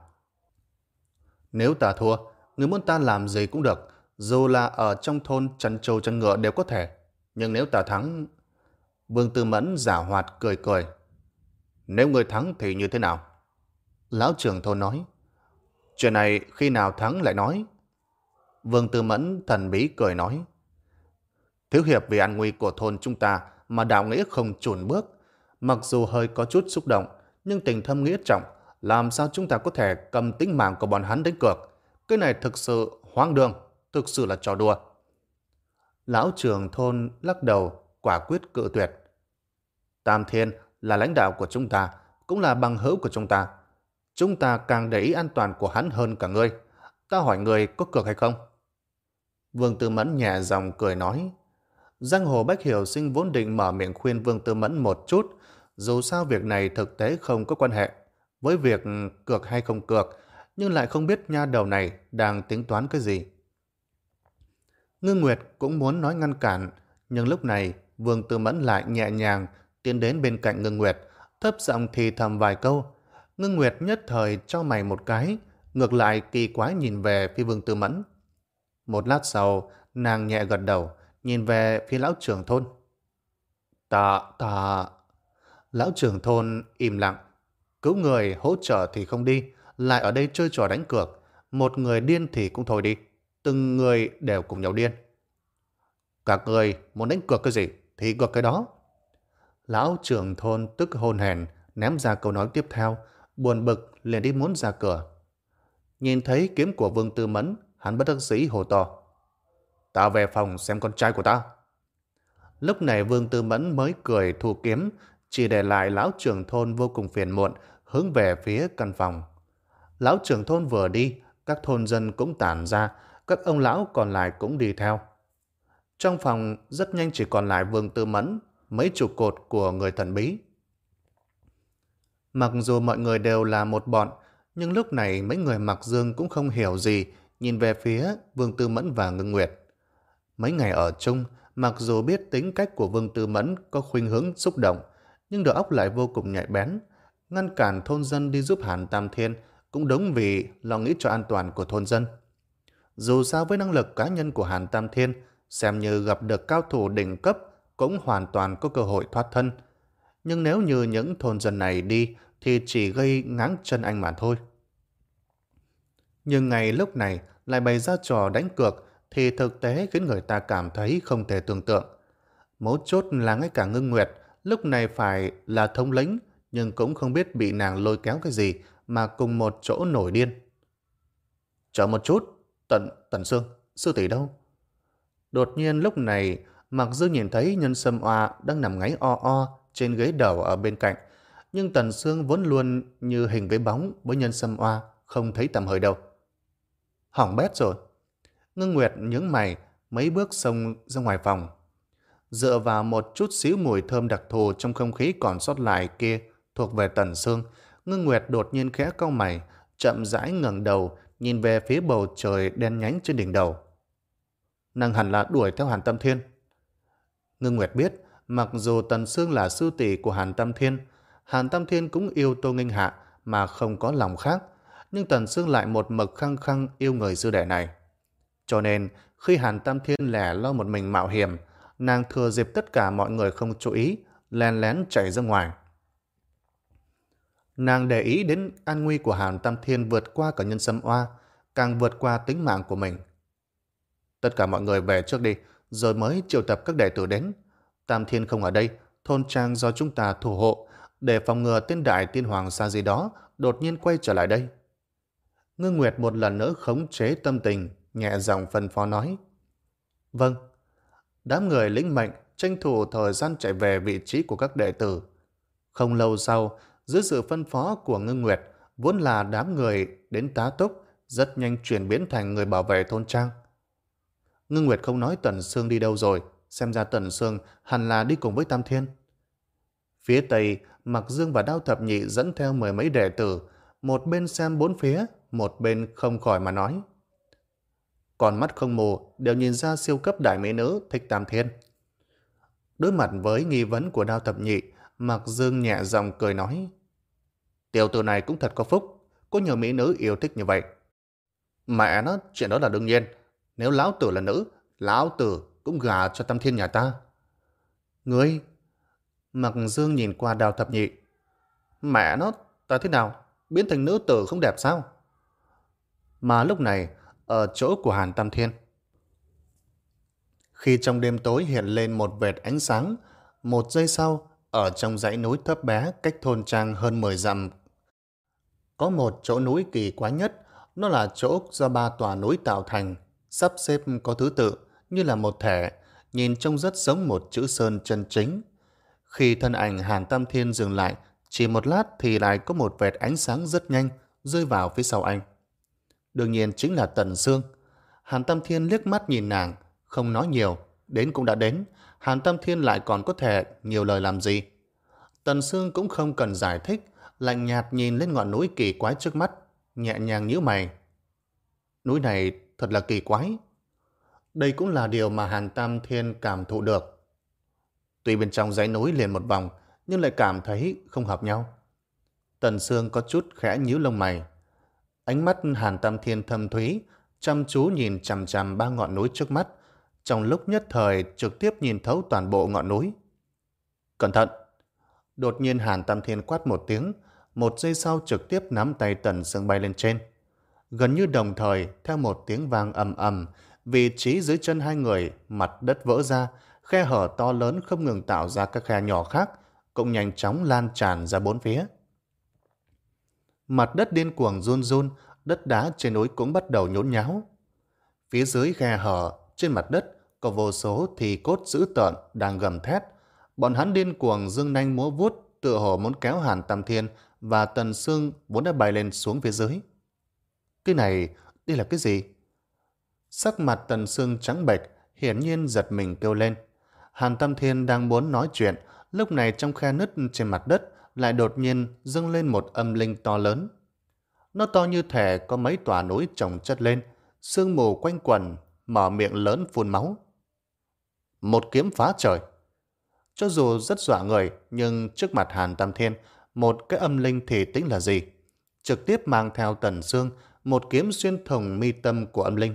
Nếu ta thua, ngươi muốn ta làm gì cũng được, dù là ở trong thôn chăn trâu chăn ngựa đều có thể. Nhưng nếu ta thắng... Vương Tư Mẫn giả hoạt cười cười. Nếu ngươi thắng thì như thế nào? Lão trưởng thôn nói. Chuyện này khi nào thắng lại nói. Vương Tư Mẫn thần bí cười nói. Thiếu hiệp vì an nguy của thôn chúng ta mà đạo nghĩa không chùn bước. Mặc dù hơi có chút xúc động, nhưng tình thâm nghĩa trọng, làm sao chúng ta có thể cầm tính mạng của bọn hắn đánh cược? Cái này thực sự hoang đường, thực sự là trò đùa. Lão trưởng thôn lắc đầu, quả quyết cự tuyệt. Tam Thiên là lãnh đạo của chúng ta, cũng là bằng hữu của chúng ta. Chúng ta càng để ý an toàn của hắn hơn cả ngươi. Ta hỏi ngươi có cược hay không? Vương Tư Mẫn nhẹ giọng cười nói. Giang hồ Bách Hiểu Sinh vốn định mở miệng khuyên Vương Tư Mẫn một chút, dù sao việc này thực tế không có quan hệ với việc cược hay không cược, nhưng lại không biết nha đầu này đang tính toán cái gì. Ngư Nguyệt cũng muốn nói ngăn cản, nhưng lúc này Vương Tư Mẫn lại nhẹ nhàng tiến đến bên cạnh Ngư Nguyệt, thấp giọng thì thầm vài câu. Ngư Nguyệt nhất thời cho mày một cái, ngược lại kỳ quái nhìn về phía Vương Tư Mẫn. Một lát sau, nàng nhẹ gật đầu, nhìn về phía lão trưởng thôn. Ta, ta... Lão trưởng thôn im lặng, cứu người hỗ trợ thì không đi, lại ở đây chơi trò đánh cược. Một người điên thì cũng thôi đi, từng người đều cùng nhau điên. Các người muốn đánh cược cái gì thì cược cái đó. Lão trưởng thôn tức hôn hèn, ném ra câu nói tiếp theo, buồn bực liền đi muốn ra cửa. Nhìn thấy kiếm của Vương Tư Mẫn, hắn bất đắc dĩ hô to. Ta về phòng xem con trai của ta. Lúc này Vương Tư Mẫn mới cười thu kiếm, chỉ để lại lão trưởng thôn vô cùng phiền muộn, hướng về phía căn phòng. Lão trưởng thôn vừa đi, các thôn dân cũng tản ra, các ông lão còn lại cũng đi theo. Trong phòng rất nhanh chỉ còn lại Vương Tư Mẫn, mấy trụ cột của người thần bí. Mặc dù mọi người đều là một bọn, nhưng lúc này mấy người Mặc Dương cũng không hiểu gì, nhìn về phía Vương Tư Mẫn và Ngưng Nguyệt. Mấy ngày ở chung, mặc dù biết tính cách của Vương Tư Mẫn có khuynh hướng xúc động, nhưng đầu óc lại vô cùng nhạy bén. Ngăn cản thôn dân đi giúp Hàn Tam Thiên cũng đúng vì lo nghĩ cho an toàn của thôn dân. Dù sao với năng lực cá nhân của Hàn Tam Thiên, xem như gặp được cao thủ đỉnh cấp cũng hoàn toàn có cơ hội thoát thân. Nhưng nếu như những thôn dân này đi thì chỉ gây ngáng chân anh mà thôi. Nhưng ngay lúc này, lại bày ra trò đánh cược thì thực tế khiến người ta cảm thấy không thể tưởng tượng. Mấu chốt là ngay cả Ngưng Nguyệt lúc này phải là thống lĩnh nhưng cũng không biết bị nàng lôi kéo cái gì mà cùng một chỗ nổi điên. Chờ một chút, Tần, Tần Sương, sư tỷ đâu? Đột nhiên lúc này Mạc Dương nhìn thấy Nhân Sâm Oa đang nằm ngáy o o trên ghế đầu ở bên cạnh, nhưng Tần Sương vốn luôn như hình với bóng với Nhân Sâm Oa không thấy tầm hơi đâu. Hỏng bét rồi. Ngưng Nguyệt nhướng mày mấy bước xông ra ngoài phòng. Dựa vào một chút xíu mùi thơm đặc thù trong không khí còn sót lại kia thuộc về Tần Sương, Ngưng Nguyệt đột nhiên khẽ cau mày, chậm rãi ngẩng đầu nhìn về phía bầu trời đen nhánh trên đỉnh đầu. Nàng hẳn là đuổi theo Hàn Tâm Thiên. Ngưng Nguyệt biết, mặc dù Tần Sương là sư tỷ của Hàn Tâm Thiên, Hàn Tâm Thiên cũng yêu Tô Nghênh Hạ mà không có lòng khác, nhưng Tần Sương lại một mực khăng khăng yêu người sư đệ này. Cho nên, khi Hàn Tâm Thiên lẻ lo một mình mạo hiểm, nàng thừa dịp tất cả mọi người không chú ý, lén lén chạy ra ngoài. Nàng để ý đến an nguy của Hàn Tâm Thiên vượt qua cả Nhân Sâm Oa, càng vượt qua tính mạng của mình. Tất cả mọi người về trước đi, rồi mới triệu tập các đệ tử đến. Tam Thiên không ở đây, thôn trang do chúng ta thủ hộ, để phòng ngừa tên đại tiên hoàng xa gì đó đột nhiên quay trở lại đây. Ngưng Nguyệt một lần nữa khống chế tâm tình, nhẹ giọng phân phó nói. Vâng. Đám người lĩnh mệnh tranh thủ thời gian chạy về vị trí của các đệ tử. Không lâu sau, dưới sự phân phó của Ngưng Nguyệt, vốn là đám người đến tá túc, rất nhanh chuyển biến thành người bảo vệ thôn trang. Ngưng Nguyệt không nói Tần Sương đi đâu rồi, xem ra Tần Sương hẳn là đi cùng với Tam Thiên. Phía Tây, Mạc Dương và Đao Thập Nhị dẫn theo mười mấy đệ tử, một bên xem bốn phía, một bên không khỏi mà nói. Còn mắt không mù đều nhìn ra siêu cấp đại mỹ nữ thích Tam Thiên. Đối mặt với nghi vấn của Đao Thập Nhị, Mạc Dương nhẹ giọng cười nói. Tiểu tử này cũng thật có phúc, có nhiều mỹ nữ yêu thích như vậy. Mẹ nó, chuyện đó là đương nhiên. Nếu lão tử là nữ, lão tử cũng gả cho Tam Thiên nhà ta. Ngươi? Mạc Dương nhìn qua Đao Thập Nhị. Mẹ nó, ta thế nào? Biến thành nữ tử không đẹp sao? Mà lúc này, ở chỗ của Hàn Tam Thiên, khi trong đêm tối hiện lên một vệt ánh sáng, một giây sau, ở trong dãy núi thấp bé cách thôn trang hơn mười dặm, có một chỗ núi kỳ quái nhất. Nó là chỗ do ba tòa núi tạo thành, sắp xếp có thứ tự như là một thể, nhìn trông rất giống một chữ sơn chân chính. Khi thân ảnh Hàn Tam Thiên dừng lại, chỉ một lát thì lại có một vệt ánh sáng rất nhanh rơi vào phía sau anh. Đương nhiên chính là Tần Sương. Hàn Tam Thiên liếc mắt nhìn nàng, không nói nhiều, đến cũng đã đến. Hàn Tam Thiên lại còn có thể nhiều lời làm gì? Tần Sương cũng không cần giải thích, lạnh nhạt nhìn lên ngọn núi kỳ quái trước mắt, nhẹ nhàng nhíu mày. Núi này thật là kỳ quái. Đây cũng là điều mà Hàn Tam Thiên cảm thụ được. Tuy bên trong dãy núi liền một vòng, nhưng lại cảm thấy không hợp nhau. Tần Sương có chút khẽ nhíu lông mày. Ánh mắt Hàn Tam Thiên thâm thúy, chăm chú nhìn chằm chằm ba ngọn núi trước mắt, trong lúc nhất thời trực tiếp nhìn thấu toàn bộ ngọn núi. Cẩn thận! Đột nhiên Hàn Tam Thiên quát một tiếng, một giây sau trực tiếp nắm tay Tần Sương bay lên trên. Gần như đồng thời, theo một tiếng vang ầm ầm, vị trí dưới chân hai người, mặt đất vỡ ra, khe hở to lớn không ngừng tạo ra các khe nhỏ khác, cũng nhanh chóng lan tràn ra bốn phía. Mặt đất điên cuồng run run, đất đá trên núi cũng bắt đầu nhốn nháo. Phía dưới khe hở, trên mặt đất, có vô số thì cốt dữ tợn đang gầm thét. Bọn hắn điên cuồng giương nanh múa vuốt, tựa hồ muốn kéo Hàn Tam Thiên và Tần Sương vốn đã bay lên xuống phía dưới. Cái này, đây là cái gì? Sắc mặt Tần Sương trắng bệch, hiển nhiên giật mình kêu lên. Hàn Tam Thiên đang muốn nói chuyện, lúc này trong khe nứt trên mặt đất lại đột nhiên dâng lên một âm linh to lớn. Nó to như thể có mấy tòa núi chồng chất lên, sương mù quanh quẩn, mở miệng lớn phun máu. Một kiếm phá trời. Cho dù rất dọa người, nhưng trước mặt Hàn Tam Thiên, một cái âm linh thì tính là gì? Trực tiếp mang theo Tần Sương, một kiếm xuyên thủng mi tâm của âm linh.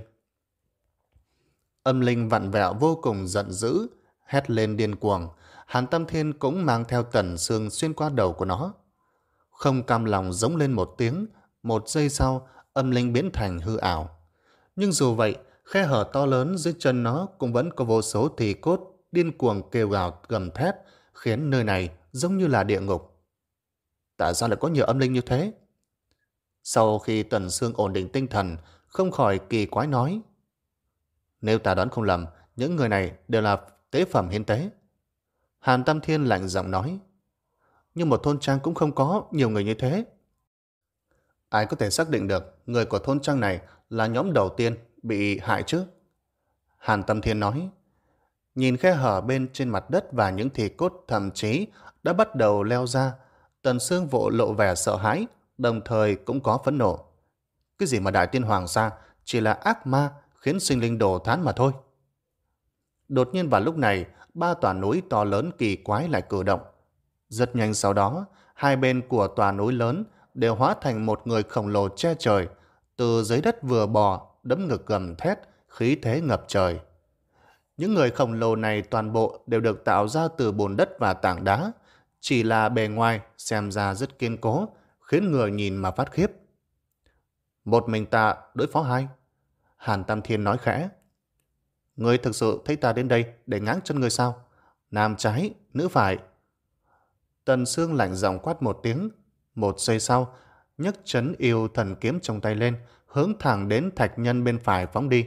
Âm linh vặn vẹo vô cùng giận dữ, hét lên điên cuồng. Hàn Tam Thiên cũng mang theo Tần Sương xuyên qua đầu của nó. Không cam lòng giống lên một tiếng, một giây sau, âm linh biến thành hư ảo. Nhưng dù vậy, khe hở to lớn dưới chân nó cũng vẫn có vô số thì cốt điên cuồng kêu gào gầm thét, khiến nơi này giống như là địa ngục. Tại sao lại có nhiều âm linh như thế? Sau khi Tần Sương ổn định tinh thần, không khỏi kỳ quái nói. Nếu ta đoán không lầm, những người này đều là tế phẩm hiến tế. Hàn Tam Thiên lạnh giọng nói. Nhưng một thôn trang cũng không có nhiều người như thế. Ai có thể xác định được người của thôn trang này là nhóm đầu tiên bị hại chứ? Hàn Tam Thiên nói. Nhìn khe hở bên trên mặt đất và những thịt cốt thậm chí đã bắt đầu leo ra, Tần Sương vội lộ vẻ sợ hãi, đồng thời cũng có phẫn nộ. Cái gì mà đại tiên hoàng sa chỉ là ác ma khiến sinh linh đổ thán mà thôi. Đột nhiên vào lúc này, ba tòa núi to lớn kỳ quái lại cử động. Rất nhanh sau đó, hai bên của tòa núi lớn đều hóa thành một người khổng lồ che trời, từ dưới đất vừa bò, đấm ngực gầm thét, khí thế ngập trời. Những người khổng lồ này toàn bộ đều được tạo ra từ bùn đất và tảng đá, chỉ là bề ngoài xem ra rất kiên cố, khiến người nhìn mà phát khiếp. Một mình ta đối phó hai. Hàn Tam Thiên nói khẽ. Ngươi thực sự thấy ta đến đây để ngáng chân ngươi sao? Nam trái, nữ phải. Tần Sương lạnh giọng quát một tiếng. Một giây sau, nhấc chấn yêu thần kiếm trong tay lên, hướng thẳng đến thạch nhân bên phải phóng đi.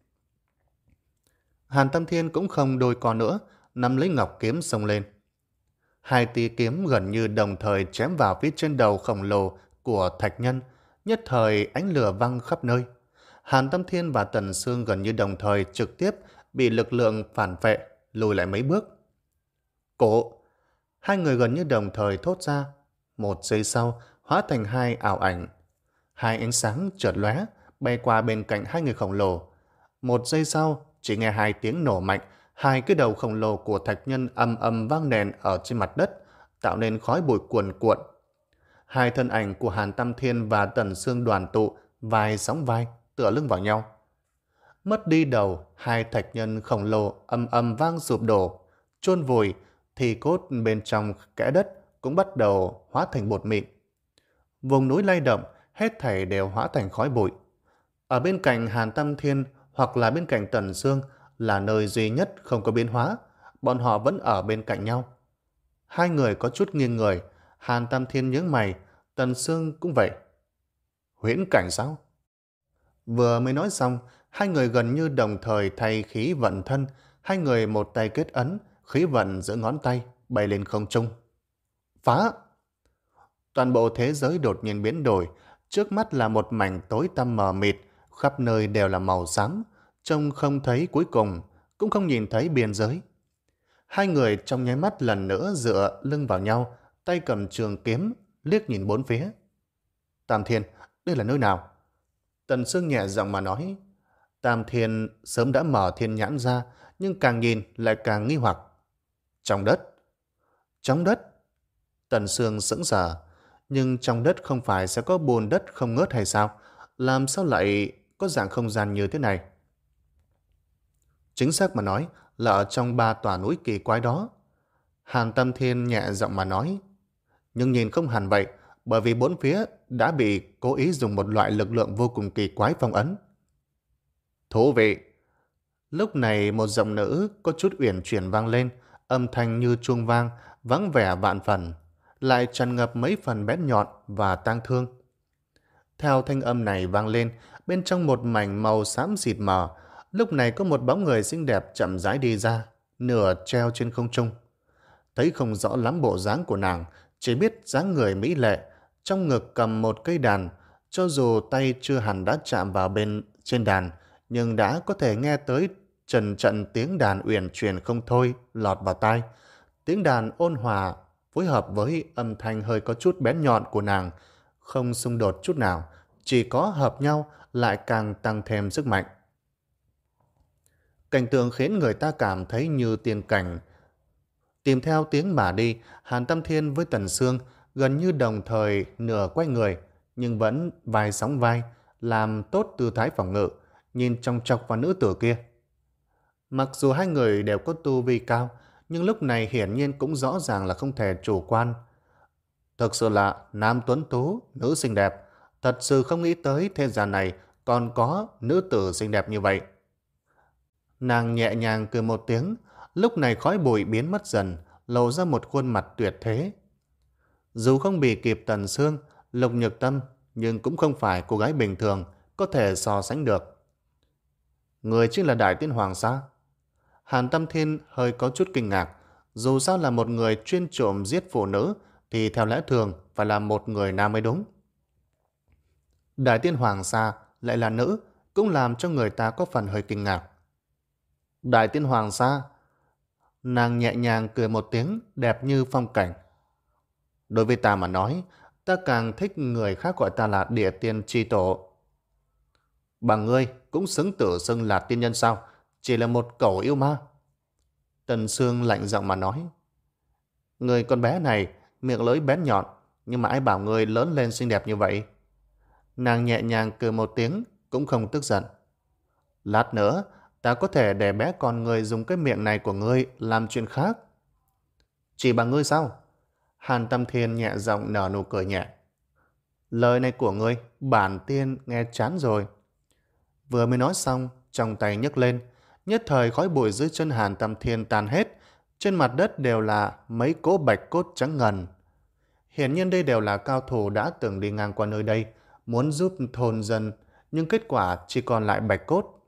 Hàn Tam Thiên cũng không đôi co nữa, nắm lấy ngọc kiếm xông lên. Hai tia kiếm gần như đồng thời chém vào phía trên đầu khổng lồ của thạch nhân, nhất thời ánh lửa văng khắp nơi. Hàn Tam Thiên và Tần Sương gần như đồng thời trực tiếp bị lực lượng phản vệ lùi lại mấy bước. Cổ! Hai người gần như đồng thời thốt ra. Một giây sau, hóa thành hai ảo ảnh. Hai ánh sáng chợt lóe, bay qua bên cạnh hai người khổng lồ. Một giây sau, chỉ nghe hai tiếng nổ mạnh, hai cái đầu khổng lồ của thạch nhân ầm ầm vang nền ở trên mặt đất, tạo nên khói bụi cuồn cuộn. Hai thân ảnh của Hàn Tam Thiên và Tần Sương đoàn tụ, vai sóng vai, tựa lưng vào nhau. Mất đi đầu, hai thạch nhân khổng lồ ầm ầm vang sụp đổ, chôn vùi, thì cốt bên trong kẽ đất cũng bắt đầu hóa thành bột mịn. Vùng núi lay động, hết thảy đều hóa thành khói bụi. Ở bên cạnh Hàn Tam Thiên hoặc là bên cạnh Tần Sương là nơi duy nhất không có biến hóa, bọn họ vẫn ở bên cạnh nhau. Hai người có chút nghiêng người, Hàn Tam Thiên nhướng mày, Tần Sương cũng vậy. Huyễn cảnh sao? Vừa mới nói xong, hai người gần như đồng thời thay khí vận thân, hai người một tay kết ấn, khí vận giữa ngón tay, bay lên không trung. Phá! Toàn bộ thế giới đột nhiên biến đổi, trước mắt là một mảnh tối tăm mờ mịt, khắp nơi đều là màu xám, trông không thấy cuối cùng, cũng không nhìn thấy biên giới. Hai người trong nháy mắt lần nữa dựa lưng vào nhau, tay cầm trường kiếm, liếc nhìn bốn phía. Tam Thiên, đây là nơi nào? Tần Sương nhẹ giọng mà nói. Tam Thiên sớm đã mở thiên nhãn ra, nhưng càng nhìn lại càng nghi hoặc. Trong đất. Trong đất. Tần Sương sững sờ. Nhưng trong đất không phải sẽ có bùn đất không ngớt hay sao? Làm sao lại có dạng không gian như thế này? Chính xác mà nói là ở trong ba tòa núi kỳ quái đó. Hàn Tam Thiên nhẹ giọng mà nói. Nhưng nhìn không hẳn vậy, bởi vì bốn phía đã bị cố ý dùng một loại lực lượng vô cùng kỳ quái phong ấn. Thú vị! Lúc này một giọng nữ có chút uyển chuyển vang lên, âm thanh như chuông vang, vắng vẻ vạn phần, lại tràn ngập mấy phần bén nhọn và tang thương. Theo thanh âm này vang lên, bên trong một mảnh màu xám xịt mờ, lúc này có một bóng người xinh đẹp chậm rãi đi ra, nửa treo trên không trung. Thấy không rõ lắm bộ dáng của nàng, chỉ biết dáng người mỹ lệ, trong ngực cầm một cây đàn, cho dù tay chưa hẳn đã chạm vào bên trên đàn, nhưng đã có thể nghe tới trần trận tiếng đàn uyển chuyển không thôi lọt vào tai. Tiếng đàn ôn hòa phối hợp với âm thanh hơi có chút bén nhọn của nàng, không xung đột chút nào, chỉ có hợp nhau lại càng tăng thêm sức mạnh. Cảnh tượng khiến người ta cảm thấy như tiên cảnh. Tìm theo tiếng mà đi, Hàn Tam Thiên với Tần Sương gần như đồng thời nửa quay người, nhưng vẫn vai sóng vai, làm tốt tư thái phòng ngự, nhìn trong chọc vào nữ tử kia. Mặc dù hai người đều có tu vi cao, nhưng lúc này hiển nhiên cũng rõ ràng là không thể chủ quan. Thực sự là nam tuấn tú, nữ xinh đẹp, thật sự không nghĩ tới thế gian này còn có nữ tử xinh đẹp như vậy. Nàng nhẹ nhàng cười một tiếng, lúc này khói bụi biến mất dần, lộ ra một khuôn mặt tuyệt thế. Dù không bị kịp Tần Sương, Lục Nhược Tâm, nhưng cũng không phải cô gái bình thường có thể so sánh được. Người chính là Đại Tiên Hoàng sao? Hàn Tâm Thiên hơi có chút kinh ngạc. Dù sao là một người chuyên trộm giết phụ nữ thì theo lẽ thường phải là một người nam mới đúng. Đại Tiên Hoàng Sa lại là nữ, cũng làm cho người ta có phần hơi kinh ngạc. Đại Tiên Hoàng Sa, nàng nhẹ nhàng cười một tiếng, đẹp như phong cảnh. Đối với ta mà nói, ta càng thích người khác gọi ta là Địa Tiên Chi Tổ. Bằng ngươi cũng xứng tự xưng là tiên nhân sao? Chỉ là một cẩu yêu ma. Tần Sương lạnh giọng mà nói. Người con bé này miệng lưỡi bén nhọn, nhưng mà ai bảo ngươi lớn lên xinh đẹp như vậy? Nàng nhẹ nhàng cười một tiếng, cũng không tức giận. Lát nữa, ta có thể để bé con ngươi dùng cái miệng này của ngươi làm chuyện khác. Chỉ bằng ngươi sao? Hàn Tâm Thiên nhẹ giọng nở nụ cười nhẹ. Lời này của ngươi, bản tiên nghe chán rồi. Vừa mới nói xong, trong tay nhấc lên, nhất thời khói bụi dưới chân Hàn Tâm Thiên tan hết, trên mặt đất đều là mấy cỗ bạch cốt trắng ngần. Hiển nhiên đây đều là cao thủ đã từng đi ngang qua nơi đây, muốn giúp thôn dân, nhưng kết quả chỉ còn lại bạch cốt.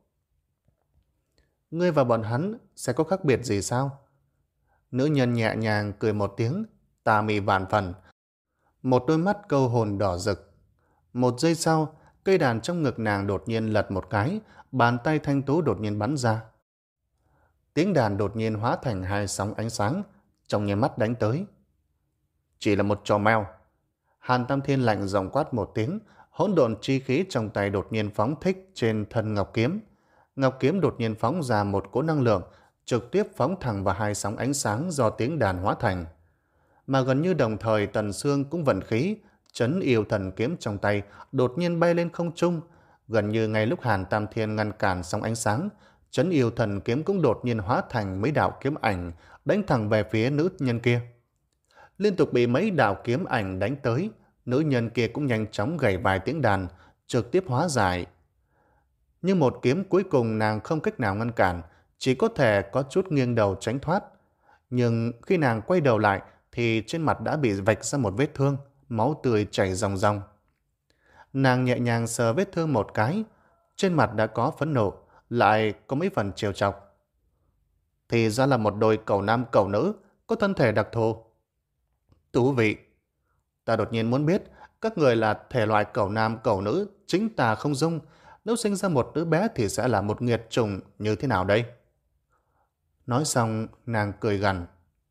Ngươi và bọn hắn sẽ có khác biệt gì sao? Nữ nhân nhẹ nhàng cười một tiếng, tà mị vạn phần, một đôi mắt câu hồn đỏ rực. Một giây sau, cây đàn trong ngực nàng đột nhiên lật một cái, bàn tay thanh tú đột nhiên bắn ra. Tiếng đàn đột nhiên hóa thành hai sóng ánh sáng, trong nháy mắt đánh tới. Chỉ là một trò mèo. Hàn Tam Thiên lạnh giọng quát một tiếng, hỗn độn chi khí trong tay đột nhiên phóng thích trên thân ngọc kiếm. Ngọc kiếm đột nhiên phóng ra một cỗ năng lượng, trực tiếp phóng thẳng vào hai sóng ánh sáng do tiếng đàn hóa thành. Mà gần như đồng thời Tần Sương cũng vận khí, trấn yêu thần kiếm trong tay đột nhiên bay lên không trung. Gần như ngay lúc Hàn Tam Thiên ngăn cản sóng ánh sáng, trấn yêu thần kiếm cũng đột nhiên hóa thành mấy đạo kiếm ảnh đánh thẳng về phía nữ nhân kia. Liên tục bị mấy đạo kiếm ảnh đánh tới, nữ nhân kia cũng nhanh chóng gảy vài tiếng đàn, trực tiếp hóa giải. Nhưng một kiếm cuối cùng nàng không cách nào ngăn cản, chỉ có thể có chút nghiêng đầu tránh thoát. Nhưng khi nàng quay đầu lại thì trên mặt đã bị vạch ra một vết thương, máu tươi chảy ròng ròng. Nàng nhẹ nhàng sờ vết thương một cái, trên mặt đã có phẫn nộ, lại có mấy phần trêu chọc. Thì ra là một đôi cẩu nam cẩu nữ, có thân thể đặc thù. Thú vị. Ta đột nhiên muốn biết, các người là thể loại cẩu nam cẩu nữ, chính ta không dung. Nếu sinh ra một đứa bé thì sẽ là một nghiệt chủng như thế nào đây? Nói xong, nàng cười gằn.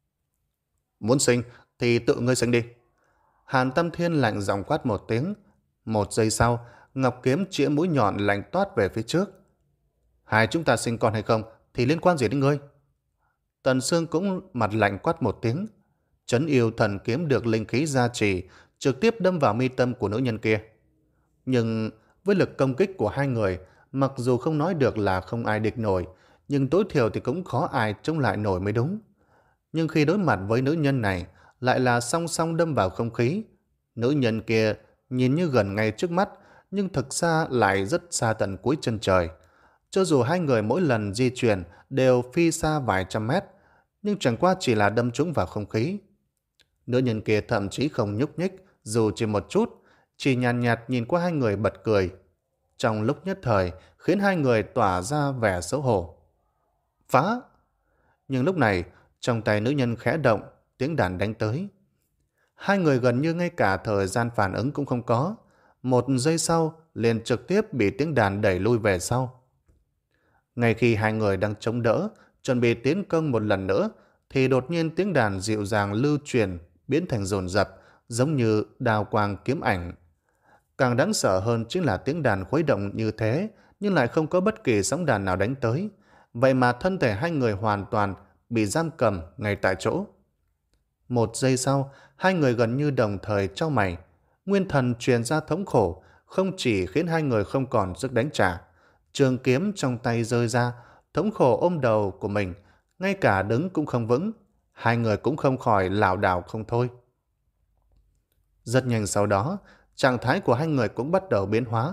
Muốn sinh thì tự ngươi sinh đi. Hàn Tâm Thiên lạnh giọng quát một tiếng. Một giây sau, ngọc kiếm chĩa mũi nhọn lạnh toát về phía trước. Hai chúng ta sinh con hay không thì liên quan gì đến ngươi? Tần Sương cũng mặt lạnh quát một tiếng. Trấn yêu thần kiếm được linh khí gia trì, trực tiếp đâm vào mi tâm của nữ nhân kia. Nhưng với lực công kích của hai người, mặc dù không nói được là không ai địch nổi, nhưng tối thiểu thì cũng khó ai chống lại nổi mới đúng. Nhưng khi đối mặt với nữ nhân này, lại là song song đâm vào không khí. Nữ nhân kia nhìn như gần ngay trước mắt, nhưng thực ra lại rất xa tận cuối chân trời. Cho dù hai người mỗi lần di chuyển đều phi xa vài trăm mét, nhưng chẳng qua chỉ là đâm trúng vào không khí. Nữ nhân kia thậm chí không nhúc nhích, dù chỉ một chút, chỉ nhàn nhạt, nhạt nhìn qua hai người bật cười. Trong lúc nhất thời, khiến hai người tỏa ra vẻ xấu hổ. Phá! Nhưng lúc này, trong tay nữ nhân khẽ động, tiếng đàn đánh tới. Hai người gần như ngay cả thời gian phản ứng cũng không có. Một giây sau, liền trực tiếp bị tiếng đàn đẩy lui về sau. Ngay khi hai người đang chống đỡ, chuẩn bị tiến công một lần nữa, thì đột nhiên tiếng đàn dịu dàng lưu truyền, biến thành dồn dập, giống như đào quang kiếm ảnh. Càng đáng sợ hơn chính là tiếng đàn khuấy động như thế, nhưng lại không có bất kỳ sóng đàn nào đánh tới. Vậy mà thân thể hai người hoàn toàn bị giam cầm ngay tại chỗ. Một giây sau, hai người gần như đồng thời chau mày. Nguyên thần truyền ra thống khổ, không chỉ khiến hai người không còn sức đánh trả. Trường kiếm trong tay rơi ra, thống khổ ôm đầu của mình, ngay cả đứng cũng không vững. Hai người cũng không khỏi lảo đảo không thôi. Rất nhanh sau đó, trạng thái của hai người cũng bắt đầu biến hóa.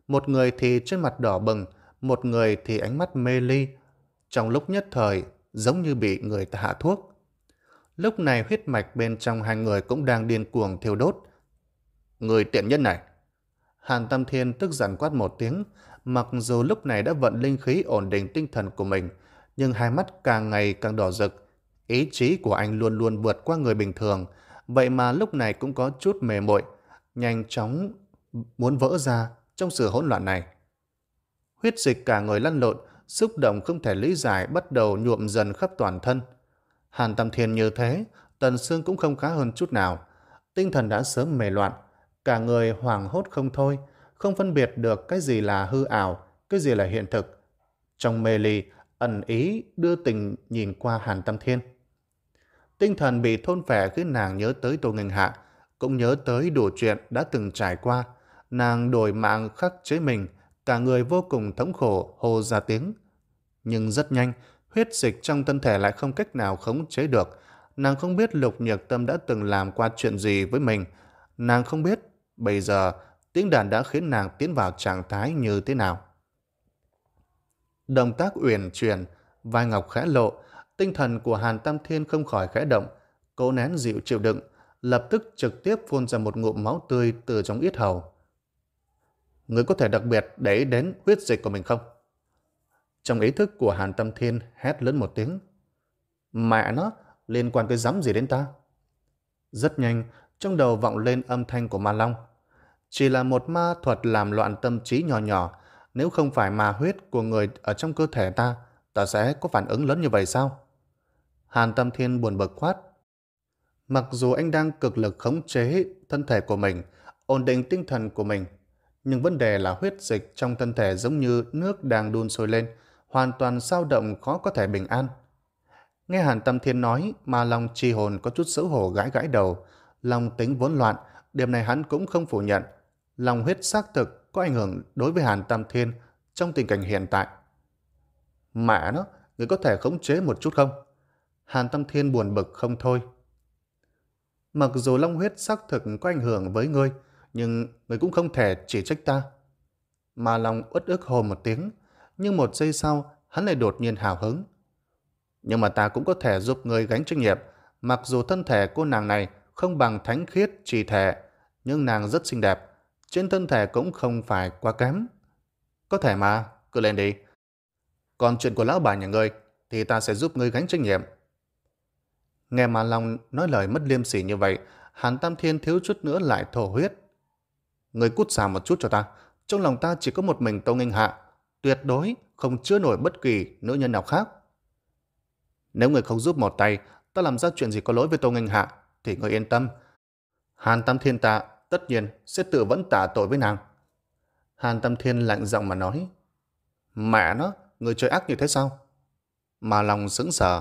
Một người thì trên mặt đỏ bừng, một người thì ánh mắt mê ly, trong lúc nhất thời giống như bị người ta hạ thuốc. Lúc này huyết mạch bên trong hai người cũng đang điên cuồng thiêu đốt. Người tiện nhân này! Hàn Tâm Thiên tức giận quát một tiếng, mặc dù lúc này đã vận linh khí ổn định tinh thần của mình, nhưng hai mắt càng ngày càng đỏ rực. Ý chí của anh luôn luôn vượt qua người bình thường, vậy mà lúc này cũng có chút mề mội, nhanh chóng muốn vỡ ra trong sự hỗn loạn này. Huyết dịch cả người lăn lộn, xúc động không thể lý giải bắt đầu nhuộm dần khắp toàn thân. Hàn Tâm Thiên như thế, Tần Sương cũng không khá hơn chút nào. Tinh thần đã sớm mề loạn, cả người hoảng hốt không thôi, không phân biệt được cái gì là hư ảo, cái gì là hiện thực. Trong mê ly, ẩn ý đưa tình nhìn qua Hàn Tâm Thiên. Tinh thần bị thôn phệ khiến nàng nhớ tới Tô Nghênh Hạ, cũng nhớ tới đủ chuyện đã từng trải qua. Nàng đổi mạng khắc chế mình, cả người vô cùng thống khổ hô ra tiếng. Nhưng rất nhanh, huyết dịch trong thân thể lại không cách nào khống chế được. Nàng không biết Lục Nhược Tâm đã từng làm qua chuyện gì với mình. Nàng không biết bây giờ tiếng đàn đã khiến nàng tiến vào trạng thái như thế nào. Động tác uyển chuyển, vai ngọc khẽ lộ, tinh thần của Hàn Tam Thiên không khỏi khẽ động, cố nén dịu chịu đựng, lập tức trực tiếp phun ra một ngụm máu tươi từ trong yết hầu. Người có thể đặc biệt để ý đến huyết dịch của mình không? Trong ý thức của Hàn Tâm Thiên hét lớn một tiếng. Mẹ nó, liên quan cái rắm gì đến ta? Rất nhanh, trong đầu vọng lên âm thanh của Ma Long. Chỉ là một ma thuật làm loạn tâm trí nhỏ nhỏ, nếu không phải ma huyết của người ở trong cơ thể ta, ta sẽ có phản ứng lớn như vậy sao? Hàn Tâm Thiên buồn bực quát. Mặc dù anh đang cực lực khống chế thân thể của mình, ổn định tinh thần của mình, nhưng vấn đề là huyết dịch trong thân thể giống như nước đang đun sôi lên, hoàn toàn dao động khó có thể bình an. Nghe Hàn Tâm Thiên nói, Ma Long chi hồn có chút xấu hổ gãi gãi đầu. Long tính vốn loạn, điểm này hắn cũng không phủ nhận. Long huyết xác thực có ảnh hưởng đối với Hàn Tâm Thiên trong tình cảnh hiện tại. Mẹ nó, người có thể khống chế một chút không? Hàn Tâm Thiên buồn bực không thôi. Mặc dù long huyết xác thực có ảnh hưởng với ngươi, nhưng ngươi cũng không thể chỉ trách ta. Ma Long uất ức hô một tiếng, nhưng một giây sau hắn lại đột nhiên hào hứng. Nhưng mà ta cũng có thể giúp ngươi gánh trách nhiệm. Mặc dù thân thể cô nàng này không bằng thánh khiết trì thể, nhưng nàng rất xinh đẹp, trên thân thể cũng không phải quá kém. Có thể mà, cứ lên đi. Còn chuyện của lão bà nhà ngươi thì ta sẽ giúp ngươi gánh trách nhiệm. Nghe Ma Long nói lời mất liêm sỉ như vậy, Hàn Tam Thiên thiếu chút nữa lại thổ huyết. Ngươi cút xa một chút cho ta, trong lòng ta chỉ có một mình Tô Nghênh Hạ, tuyệt đối không chứa nổi bất kỳ nữ nhân nào khác. Nếu người không giúp một tay, ta làm ra chuyện gì có lỗi với Tô Nghênh Hạ, thì người yên tâm. Hàn Tam Thiên ta tất nhiên sẽ tự vẫn tạ tội với nàng. Hàn Tam Thiên lạnh giọng mà nói. Mẹ nó, người chơi ác như thế sao? Mà lòng sững sờ.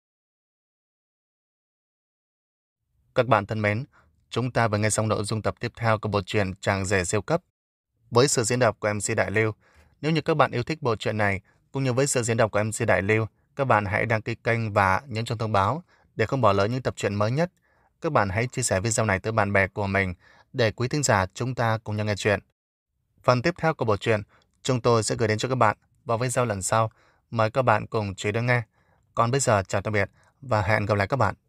Các bạn thân mến, chúng ta vừa nghe xong nội dung tập tiếp theo của bộ truyện Chàng Rể Siêu Cấp với sự diễn đọc của em xê Đại Lưu. Nếu như các bạn yêu thích bộ truyện này cũng như với sự diễn đọc của em xê Đại Lưu, các bạn hãy đăng ký kênh và nhấn chuông thông báo để không bỏ lỡ những tập truyện mới nhất. Các bạn hãy chia sẻ video này tới bạn bè của mình để quý thính giả chúng ta cùng nhau nghe chuyện. Phần tiếp theo của bộ truyện chúng tôi sẽ gửi đến cho các bạn vào video lần sau. Mời các bạn cùng chú ý đón nghe. Còn bây giờ chào tạm biệt và hẹn gặp lại các bạn.